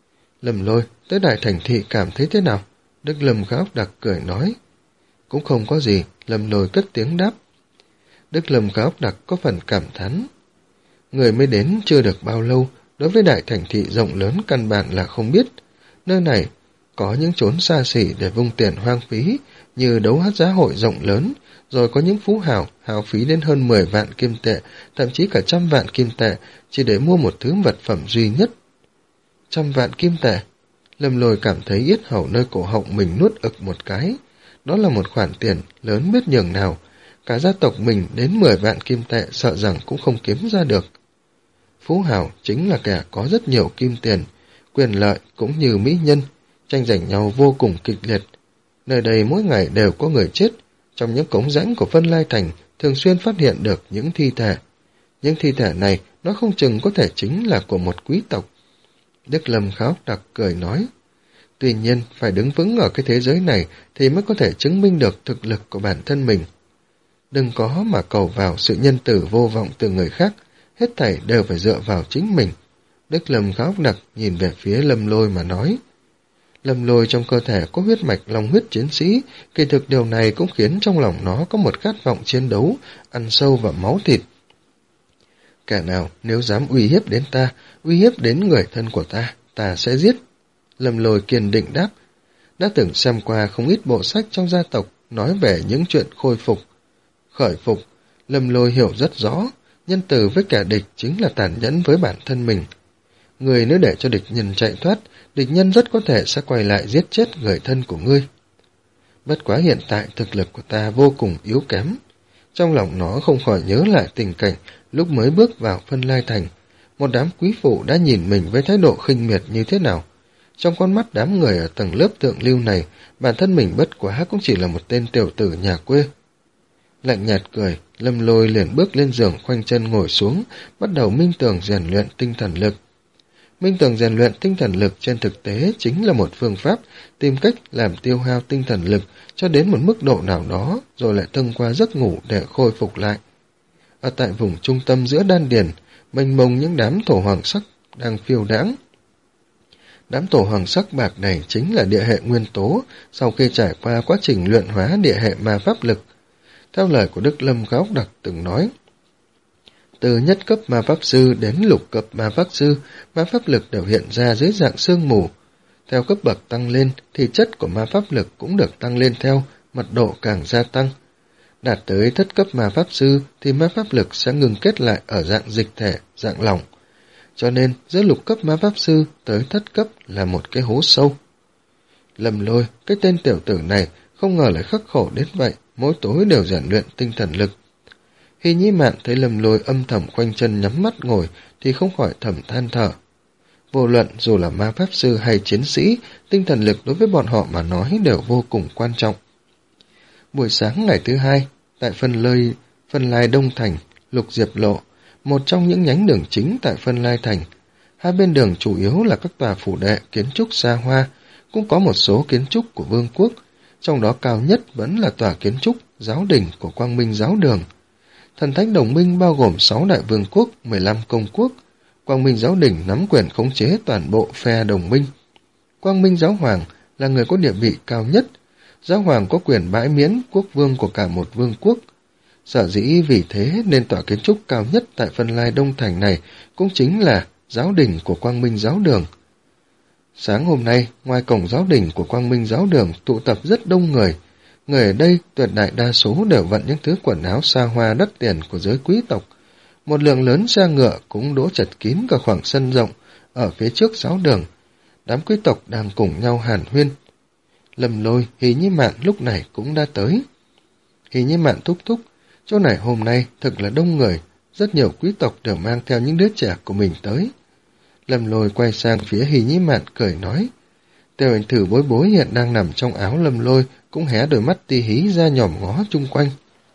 Lâm Lôi, tới đại thành thị cảm thấy thế nào? Đức Lâm Khá Ốc Đặc cười nói. Cũng không có gì, Lâm Lôi cất tiếng đáp. Đức Lâm Khá Ốc Đặc có phần cảm thán. Người mới đến chưa được bao lâu, đối với đại thành thị rộng lớn căn bản là không biết. Nơi này có những chốn xa xỉ để vung tiền hoang phí, như đấu hát giá hội rộng lớn, rồi có những phú hào hào phí đến hơn mười vạn kim tệ, thậm chí cả trăm vạn kim tệ, chỉ để mua một thứ vật phẩm duy nhất. Trăm vạn kim tệ. Lâm Lôi cảm thấy yết hầu nơi cổ họng mình nuốt ực một cái. Đó là một khoản tiền lớn biết nhường nào. Cả gia tộc mình đến mười vạn kim tệ sợ rằng cũng không kiếm ra được. Phú hào chính là kẻ có rất nhiều kim tiền, quyền lợi cũng như mỹ nhân, tranh giành nhau vô cùng kịch liệt. Nơi đây mỗi ngày đều có người chết, trong những cống rãnh của Phân Lai Thành thường xuyên phát hiện được những thi thể. Những thi thể này nó không chừng có thể chính là của một quý tộc. Đức Lâm Khá Ốc Đặc cười nói. Tuy nhiên, phải đứng vững ở cái thế giới này thì mới có thể chứng minh được thực lực của bản thân mình. Đừng có mà cầu vào sự nhân tử vô vọng từ người khác, hết thảy đều phải dựa vào chính mình. Đức Lâm Khá Ốc Đặc nhìn về phía Lâm Lôi mà nói. Lâm Lôi trong cơ thể có huyết mạch long huyết chiến sĩ, kỳ thực điều này cũng khiến trong lòng nó có một khát vọng chiến đấu, ăn sâu vào máu thịt. Kẻ nào nếu dám uy hiếp đến ta, uy hiếp đến người thân của ta, ta sẽ giết. Lâm Lôi kiên định đáp. Đã từng xem qua không ít bộ sách trong gia tộc nói về những chuyện khôi phục, khởi phục. Lâm Lôi hiểu rất rõ, nhân từ với kẻ địch chính là tàn nhẫn với bản thân mình. Người nếu để cho địch nhân chạy thoát, địch nhân rất có thể sẽ quay lại giết chết người thân của ngươi. Bất quá hiện tại thực lực của ta vô cùng yếu kém. Trong lòng nó không khỏi nhớ lại tình cảnh lúc mới bước vào Phân Lai Thành, một đám quý phụ đã nhìn mình với thái độ khinh miệt như thế nào. Trong con mắt đám người ở tầng lớp thượng lưu này, bản thân mình bất quá cũng chỉ là một tên tiểu tử nhà quê. Lạnh nhạt cười, Lâm Lôi liền bước lên giường khoanh chân ngồi xuống, bắt đầu minh tưởng rèn luyện tinh thần lực. Minh Tường rèn luyện tinh thần lực trên thực tế chính là một phương pháp tìm cách làm tiêu hao tinh thần lực cho đến một mức độ nào đó, rồi lại thông qua giấc ngủ để khôi phục lại. Ở tại vùng trung tâm giữa đan điền, mênh mông những đám thổ hoàng sắc đang phiêu đãng. Đám thổ hoàng sắc bạc này chính là địa hệ nguyên tố sau khi trải qua quá trình luyện hóa địa hệ ma pháp lực. Theo lời của Đức Lâm Khá Ốc Đặc từng nói, từ nhất cấp ma pháp sư đến lục cấp ma pháp sư, ma pháp lực đều hiện ra dưới dạng sương mù. Theo cấp bậc tăng lên thì chất của ma pháp lực cũng được tăng lên theo, mật độ càng gia tăng. Đạt tới thất cấp ma pháp sư thì ma pháp lực sẽ ngừng kết lại ở dạng dịch thể, dạng lỏng. Cho nên giữa lục cấp ma pháp sư tới thất cấp là một cái hố sâu. Lâm Lôi, cái tên tiểu tử này không ngờ lại khắc khổ đến vậy, mỗi tối đều rèn luyện tinh thần lực. Hy Nhĩ Mạn thấy Lâm Lôi âm thầm khoanh chân nhắm mắt ngồi thì không khỏi thầm than thở. Vô luận dù là ma pháp sư hay chiến sĩ, tinh thần lực đối với bọn họ mà nói đều vô cùng quan trọng. Buổi sáng ngày thứ hai, tại phân lơi, phân lai Đông Thành, Lục Diệp Lộ, một trong những nhánh đường chính tại phân lai thành. Hai bên đường chủ yếu là các tòa phủ đệ kiến trúc xa hoa, cũng có một số kiến trúc của vương quốc, trong đó cao nhất vẫn là tòa kiến trúc giáo đình của Quang Minh Giáo Đường. Thần Thánh Đồng Minh bao gồm sáu đại vương quốc, mười lăm công quốc. Quang Minh Giáo Đình nắm quyền khống chế toàn bộ phe đồng minh. Quang Minh Giáo Hoàng là người có địa vị cao nhất. Giáo Hoàng có quyền bãi miễn quốc vương của cả một vương quốc. Sở dĩ vì thế nên tòa kiến trúc cao nhất tại phân lai Đông Thành này cũng chính là giáo đình của Quang Minh Giáo Đường. Sáng hôm nay, ngoài cổng giáo đình của Quang Minh Giáo Đường tụ tập rất đông người. Người ở đây tuyệt đại đa số đều vận những thứ quần áo xa hoa đắt tiền của giới quý tộc. Một lượng lớn xe ngựa cũng đỗ chật kín cả khoảng sân rộng ở phía trước giáo đường. Đám quý tộc đang cùng nhau hàn huyên. Lâm Lôi, Hy Nhĩ Mạn lúc này cũng đã tới. Hy Nhĩ Mạn thúc thúc, chỗ này hôm nay thực là đông người, rất nhiều quý tộc đều mang theo những đứa trẻ của mình tới. Lâm Lôi quay sang phía Hy Nhĩ Mạn cười nói. Tiêu Ảnh Thử bối bối hiện đang nằm trong áo Lâm Lôi, cũng hé đôi mắt ti hí ra nhòm ngó chung quanh.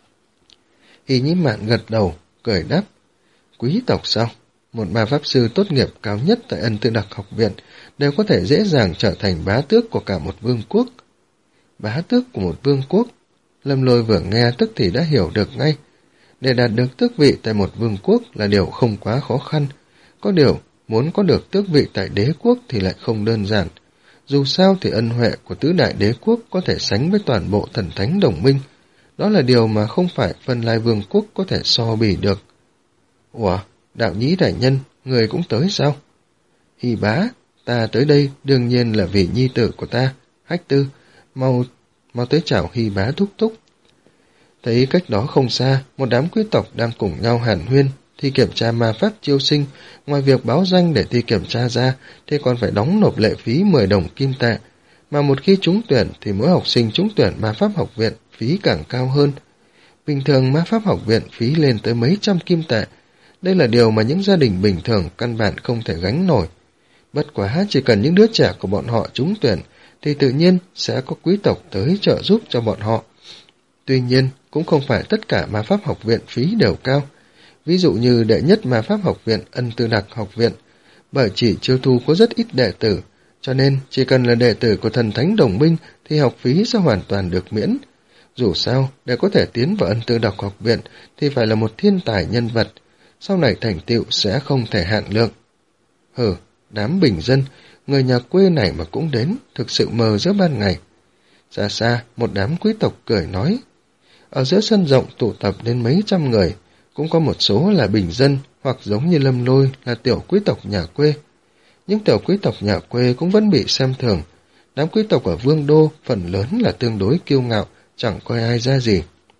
Hy Nhĩ Mạn gật đầu, cười đáp. Quý tộc sao? Một ma pháp sư tốt nghiệp cao nhất tại Ân Tư Đặc học viện đều có thể dễ dàng trở thành bá tước của cả một vương quốc. Bá tước của một vương quốc? Lâm Lôi vừa nghe tức thì đã hiểu được ngay. Để đạt được tước vị tại một vương quốc là điều không quá khó khăn. Có điều, muốn có được tước vị tại đế quốc thì lại không đơn giản. Dù sao thì ân huệ của tứ đại đế quốc có thể sánh với toàn bộ thần thánh đồng minh. Đó là điều mà không phải phân lai vương quốc có thể so bì được. Ủa, đạo nhĩ đại nhân, người cũng tới sao? Hy bá, ta tới đây đương nhiên là vì nhi tử của ta, Hách Tư, mau, mau tới chào Hy bá thúc thúc. Thấy cách đó không xa, một đám quý tộc đang cùng nhau hàn huyên, thi kiểm tra ma pháp chiêu sinh, ngoài việc báo danh để thi kiểm tra ra, thì còn phải đóng nộp lệ phí mười đồng kim tệ, mà một khi trúng tuyển thì mỗi học sinh trúng tuyển ma pháp học viện phí càng cao hơn. Bình thường ma pháp học viện phí lên tới mấy trăm kim tệ, đây là điều mà những gia đình bình thường căn bản không thể gánh nổi. Bất quá chỉ cần những đứa trẻ của bọn họ trúng tuyển, thì tự nhiên sẽ có quý tộc tới trợ giúp cho bọn họ. Tuy nhiên, cũng không phải tất cả ma pháp học viện phí đều cao. Ví dụ như đệ nhất ma pháp học viện Ân Tư Đặc học viện, bởi chỉ chiêu thu có rất ít đệ tử, cho nên chỉ cần là đệ tử của thần thánh đồng minh thì học phí sẽ hoàn toàn được miễn. Dù sao, để có thể tiến vào Ân Tư Đặc học viện thì phải là một thiên tài nhân vật, sau này thành tựu sẽ không thể hạn lượng. Hừ, đám bình dân, người nhà quê này mà cũng đến, thực sự mờ giữa ban ngày. Xa xa, một đám quý tộc cười nói. Ở giữa sân rộng tụ tập đến mấy trăm người, cũng có một số là bình dân, hoặc giống như Lâm Lôi là tiểu quý tộc nhà quê. Những tiểu quý tộc nhà quê cũng vẫn bị xem thường. Đám quý tộc ở Vương Đô phần lớn là tương đối kiêu ngạo, chẳng coi ai ra gì.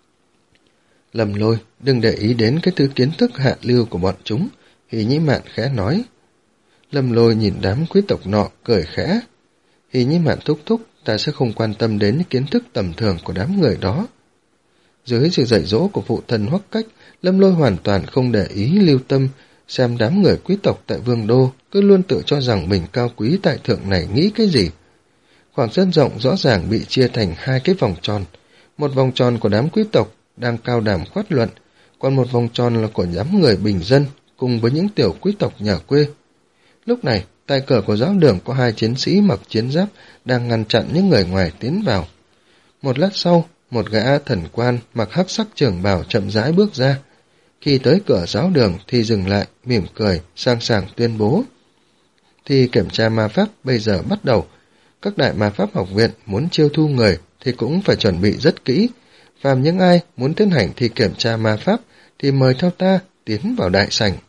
Lâm Lôi, đừng để ý đến cái thứ kiến thức hạ lưu của bọn chúng, Hy Nhĩ Mạn khẽ nói. Lâm Lôi nhìn đám quý tộc nọ, cười khẽ. Hy Nhĩ Mạn thúc thúc, ta sẽ không quan tâm đến những kiến thức tầm thường của đám người đó. Dưới sự dạy dỗ của phụ thân Hoắc Cách, Lâm Lôi hoàn toàn không để ý lưu tâm, xem đám người quý tộc tại Vương Đô cứ luôn tự cho rằng mình cao quý tại thượng này nghĩ cái gì. Khoảng sân rộng rõ ràng bị chia thành hai cái vòng tròn. Một vòng tròn của đám quý tộc đang cao đàm khoát luận, còn một vòng tròn là của đám người bình dân cùng với những tiểu quý tộc nhà quê. Lúc này, Tại cửa của giáo đường có hai chiến sĩ mặc chiến giáp đang ngăn chặn những người ngoài tiến vào. Một lát sau, một gã thần quan mặc hắc sắc trường bào chậm rãi bước ra. Khi tới cửa giáo đường thì dừng lại, mỉm cười, sang sảng tuyên bố. Thì kiểm tra ma pháp bây giờ bắt đầu. Các đại ma pháp học viện muốn chiêu thu người thì cũng phải chuẩn bị rất kỹ. Phàm những ai muốn tiến hành thi kiểm tra ma pháp thì mời theo ta tiến vào đại sảnh.